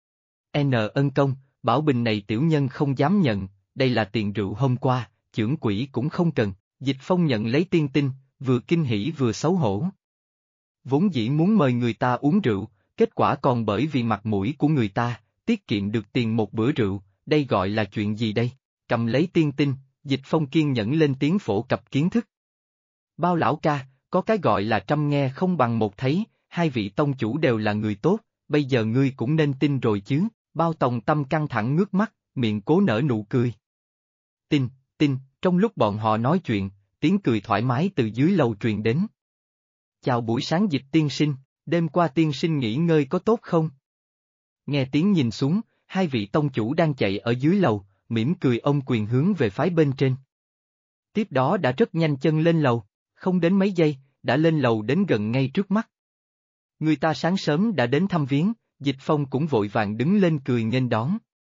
Speaker 1: N ân công, bảo bình này tiểu nhân không dám nhận, đây là tiền rượu hôm qua, chưởng quỹ cũng không cần. Dịch Phong nhận lấy tiên tinh, vừa kinh hỉ vừa xấu hổ. Vốn dĩ muốn mời người ta uống rượu, kết quả còn bởi vì mặt mũi của người ta, tiết kiệm được tiền một bữa rượu, đây gọi là chuyện gì đây? Cầm lấy tiên tinh, Dịch Phong kiên nhẫn lên tiếng phổ cập kiến thức. Bao lão ca, có cái gọi là trăm nghe không bằng một thấy, hai vị tông chủ đều là người tốt, bây giờ ngươi cũng nên tin rồi chứ. Bao Tòng Tâm căng thẳng ngước mắt, miệng cố nở nụ cười. Tin. Trong lúc bọn họ nói chuyện, tiếng cười thoải mái từ dưới lầu truyền đến. Chào buổi sáng Dịch tiên sinh, đêm qua tiên sinh nghỉ ngơi có tốt không? Nghe tiếng nhìn xuống, hai vị tông chủ đang chạy ở dưới lầu, mỉm cười ôm quyền hướng về phái bên trên. Tiếp đó đã rất nhanh chân lên lầu, không đến mấy giây, đã lên lầu đến gần ngay trước mắt. Người ta sáng sớm đã đến thăm viếng, Dịch Phong cũng vội vàng đứng lên cười nghênh đón.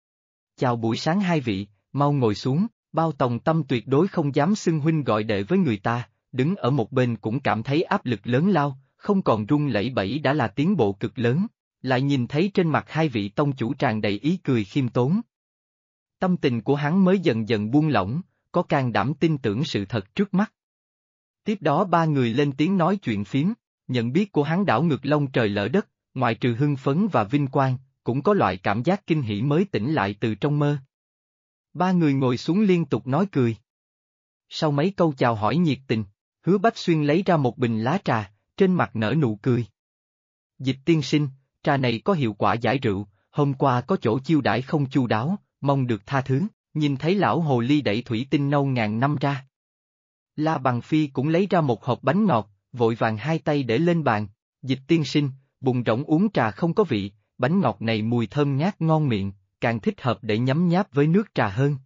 Speaker 1: Chào buổi sáng hai vị, mau ngồi xuống. Bao Tòng Tâm tuyệt đối không dám xưng huynh gọi đệ với người ta, đứng ở một bên cũng cảm thấy áp lực lớn lao, không còn run lẩy bẩy đã là tiến bộ cực lớn, lại nhìn thấy trên mặt hai vị tông chủ tràn đầy ý cười khiêm tốn. Tâm tình của hắn mới dần dần buông lỏng, có can đảm tin tưởng sự thật trước mắt. Tiếp đó ba người lên tiếng nói chuyện phím, nhận biết của hắn đảo ngược long trời lỡ đất, ngoài trừ hưng phấn và vinh quang, cũng có loại cảm giác kinh hỉ mới tỉnh lại từ trong mơ. Ba người ngồi xuống liên tục nói cười. Sau mấy câu chào hỏi nhiệt tình, Hứa Bách Xuyên lấy ra một bình lá trà, trên mặt nở nụ cười. Dịch tiên sinh, trà này có hiệu quả giải rượu, hôm qua có chỗ chiêu đãi không chu đáo, mong được tha thứ. Nhìn thấy lão hồ ly đẩy thủy tinh nâu ngàn năm ra. La Bằng Phi cũng lấy ra một hộp bánh ngọt, vội vàng hai tay để lên bàn. Dịch tiên sinh, bụng rỗng uống trà không có vị, bánh ngọt này mùi thơm ngát ngon miệng, càng thích hợp để nhấm nháp với nước trà hơn.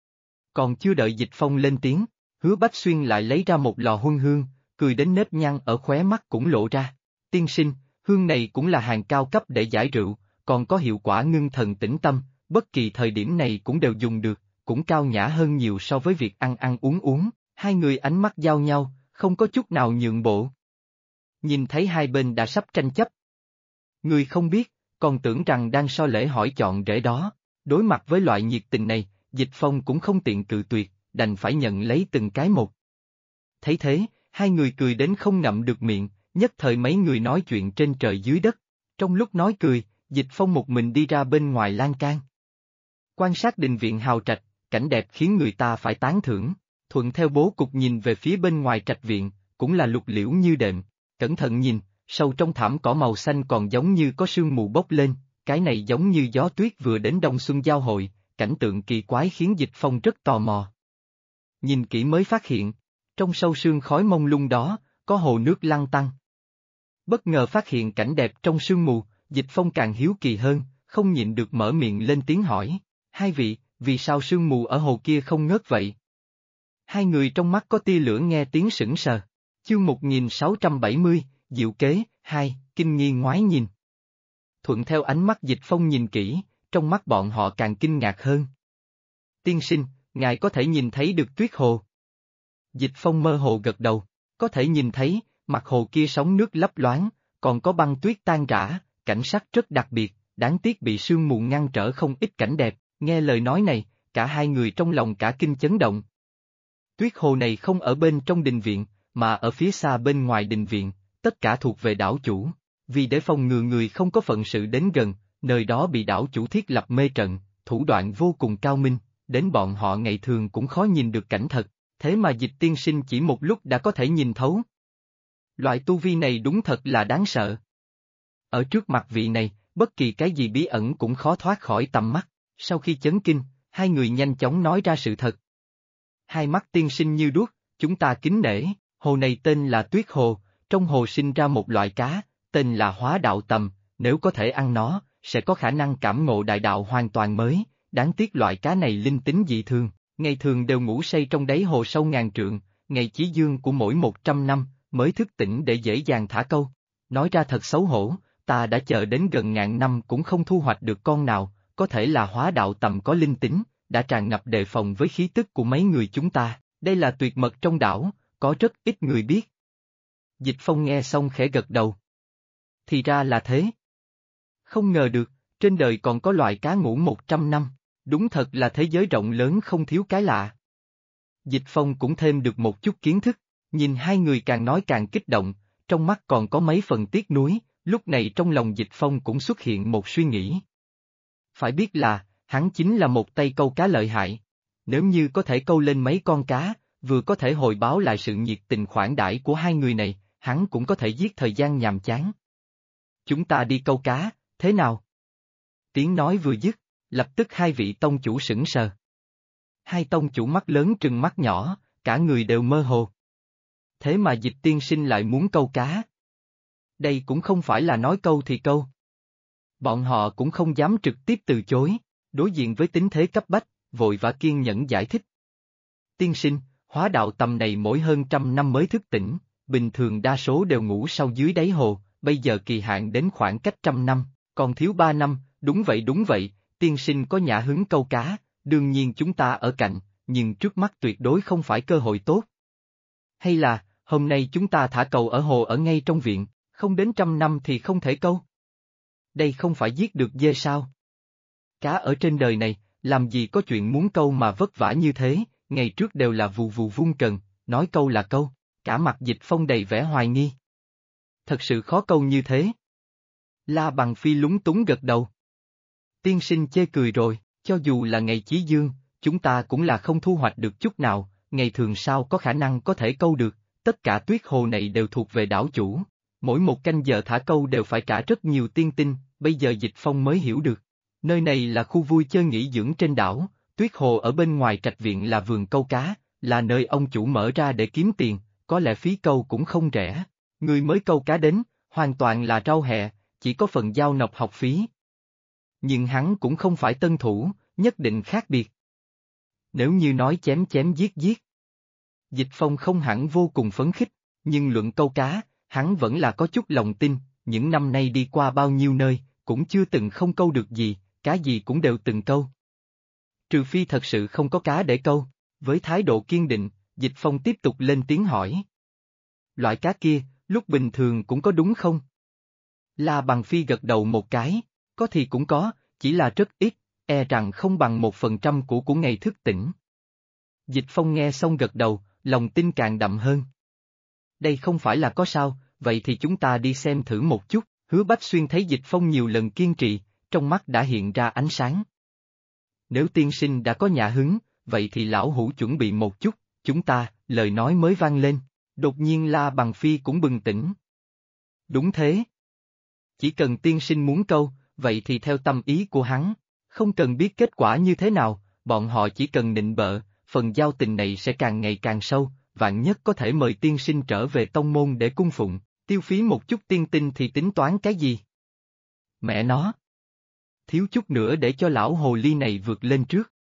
Speaker 1: Còn chưa đợi Dịch Phong lên tiếng, Hứa Bách Xuyên lại lấy ra một lò huân hương, cười đến nếp nhăn ở khóe mắt cũng lộ ra. Tiên sinh, hương này cũng là hàng cao cấp để giải rượu, còn có hiệu quả ngưng thần tĩnh tâm, bất kỳ thời điểm này cũng đều dùng được, cũng cao nhã hơn nhiều so với việc ăn ăn uống uống. Hai người ánh mắt giao nhau, không có chút nào nhượng bộ. Nhìn thấy hai bên đã sắp tranh chấp. Người không biết, còn tưởng rằng đang so lễ hỏi chọn rể đó. Đối mặt với loại nhiệt tình này, Dịch Phong cũng không tiện cự tuyệt, đành phải nhận lấy từng cái một. Thấy thế, hai người cười đến không ngậm được miệng, nhất thời mấy người nói chuyện trên trời dưới đất. Trong lúc nói cười, Dịch Phong một mình đi ra bên ngoài lan can. Quan sát đình viện hào trạch, cảnh đẹp khiến người ta phải tán thưởng. Thuận theo bố cục nhìn về phía bên ngoài trạch viện, cũng là lục liễu như đệm. Cẩn thận nhìn, sâu trong thảm cỏ màu xanh còn giống như có sương mù bốc lên, cái này giống như gió tuyết vừa đến đông xuân giao hội, cảnh tượng kỳ quái khiến Dịch Phong rất tò mò. Nhìn kỹ mới phát hiện, trong sâu sương khói mông lung đó, có hồ nước lăn tăn. Bất ngờ phát hiện cảnh đẹp trong sương mù, Dịch Phong càng hiếu kỳ hơn, không nhịn được mở miệng lên tiếng hỏi, hai vị, vì sao sương mù ở hồ kia không ngớt vậy? Hai người trong mắt có tia lửa nghe tiếng sững sờ. Chương 1670, Diệu Kế, 2, Kinh Nghi ngoái nhìn. Thuận theo ánh mắt Dịch Phong nhìn kỹ, trong mắt bọn họ càng kinh ngạc hơn. Tiên sinh, ngài có thể nhìn thấy được tuyết hồ. Dịch Phong mơ hồ gật đầu, có thể nhìn thấy, mặt hồ kia sóng nước lấp loáng, còn có băng tuyết tan rã, cảnh sắc rất đặc biệt, đáng tiếc bị sương mù ngăn trở không ít cảnh đẹp. Nghe lời nói này, cả hai người trong lòng cả kinh chấn động. Tuyết hồ này không ở bên trong đình viện, mà ở phía xa bên ngoài đình viện, tất cả thuộc về đảo chủ. Vì để phòng ngừa người không có phận sự đến gần, nơi đó bị đảo chủ thiết lập mê trận, thủ đoạn vô cùng cao minh, đến bọn họ ngày thường cũng khó nhìn được cảnh thật, thế mà Dịch tiên sinh chỉ một lúc đã có thể nhìn thấu. Loại tu vi này đúng thật là đáng sợ. Ở trước mặt vị này, bất kỳ cái gì bí ẩn cũng khó thoát khỏi tầm mắt. Sau khi chấn kinh, hai người nhanh chóng nói ra sự thật. Hai mắt tiên sinh như đuốc, chúng ta kính nể, hồ này tên là Tuyết Hồ, trong hồ sinh ra một loại cá, tên là Hóa Đạo Tầm, nếu có thể ăn nó, sẽ có khả năng cảm ngộ đại đạo hoàn toàn mới, đáng tiếc loại cá này linh tính dị thường, ngày thường đều ngủ say trong đáy hồ sâu ngàn trượng, ngày chí dương của mỗi 100 năm, mới thức tỉnh để dễ dàng thả câu. Nói ra thật xấu hổ, ta đã chờ đến gần ngàn năm cũng không thu hoạch được con nào, có thể là Hóa Đạo Tầm có linh tính, đã tràn ngập đề phòng với khí tức của mấy người chúng ta, đây là tuyệt mật trong đảo, có rất ít người biết. Dịch Phong nghe xong khẽ gật đầu. Thì ra là thế. Không ngờ được, trên đời còn có loại cá ngủ 100 năm, đúng thật là thế giới rộng lớn không thiếu cái lạ. Dịch Phong cũng thêm được một chút kiến thức, nhìn hai người càng nói càng kích động, trong mắt còn có mấy phần tiếc nuối, lúc này trong lòng Dịch Phong cũng xuất hiện một suy nghĩ. Phải biết là, hắn chính là một tay câu cá lợi hại. Nếu như có thể câu lên mấy con cá, vừa có thể hồi báo lại sự nhiệt tình khoản đãi của hai người này, hắn cũng có thể giết thời gian nhàm chán. Chúng ta đi câu cá, thế nào? Tiếng nói vừa dứt, lập tức hai vị tông chủ sững sờ. Hai tông chủ mắt lớn trừng mắt nhỏ, cả người đều mơ hồ. Thế mà Dịch tiên sinh lại muốn câu cá. Đây cũng không phải là nói câu thì câu. Bọn họ cũng không dám trực tiếp từ chối, đối diện với tình thế cấp bách, vội vã kiên nhẫn giải thích. Tiên sinh, Hóa Đạo Tầm này mỗi hơn 100 năm mới thức tỉnh, bình thường đa số đều ngủ sâu dưới đáy hồ, bây giờ kỳ hạn đến khoảng cách 100 năm, còn thiếu 3 năm, đúng vậy, tiên sinh có nhã hứng câu cá, đương nhiên chúng ta ở cạnh, nhưng trước mắt tuyệt đối không phải cơ hội tốt. Hay là, hôm nay chúng ta thả cầu ở hồ ở ngay trong viện, không đến 100 năm thì không thể câu. Đây không phải giết được dê sao? Cá ở trên đời này, làm gì có chuyện muốn câu mà vất vả như thế, ngày trước đều là vù vù vung cần, nói câu là câu, cả mặt Dịch Phong đầy vẻ hoài nghi. Thật sự khó câu như thế. La Bằng Phi lúng túng gật đầu. Tiên sinh chê cười rồi, cho dù là ngày chí dương, chúng ta cũng là không thu hoạch được chút nào, ngày thường sao có khả năng có thể câu được, tất cả tuyết hồ này đều thuộc về đảo chủ. Mỗi một canh giờ thả câu đều phải trả rất nhiều tiên tinh, bây giờ Dịch Phong mới hiểu được. Nơi này là khu vui chơi nghỉ dưỡng trên đảo, Tuyết Hồ ở bên ngoài trạch viện là vườn câu cá, là nơi ông chủ mở ra để kiếm tiền, có lẽ phí câu cũng không rẻ. Người mới câu cá đến, hoàn toàn là rau hẹ, chỉ có phần giao nộp học phí. Nhưng hắn cũng không phải tân thủ, nhất định khác biệt. Nếu như nói chém chém giết giết, Dịch Phong không hẳn vô cùng phấn khích, nhưng luận câu cá, hắn vẫn là có chút lòng tin, những năm nay đi qua bao nhiêu nơi, cũng chưa từng không câu được gì, cá gì cũng đều từng câu. Trừ phi thật sự không có cá để câu, với thái độ kiên định, Dịch Phong tiếp tục lên tiếng hỏi. Loại cá kia, lúc bình thường cũng có đúng không? La Bằng Phi gật đầu một cái, có thì cũng có, chỉ là rất ít, e rằng không bằng 1% của ngày thức tỉnh. Dịch Phong nghe xong gật đầu, lòng tin càng đậm hơn. Đây không phải là có sao, vậy thì chúng ta đi xem thử một chút, Hứa Bách Xuyên thấy Dịch Phong nhiều lần kiên trì, trong mắt đã hiện ra ánh sáng. Nếu tiên sinh đã có nhã hứng, vậy thì lão hủ chuẩn bị một chút, chúng ta, lời nói mới vang lên, đột nhiên La Bằng Phi cũng bừng tỉnh. Đúng thế. Chỉ cần tiên sinh muốn câu, vậy thì theo tâm ý của hắn, không cần biết kết quả như thế nào, bọn họ chỉ cần nịnh bợ, phần giao tình này sẽ càng ngày càng sâu, vạn nhất có thể mời tiên sinh trở về tông môn để cung phụng, tiêu phí một chút tiên tinh thì tính toán cái gì? Mẹ nó! Thiếu chút nữa để cho lão hồ ly này vượt lên trước.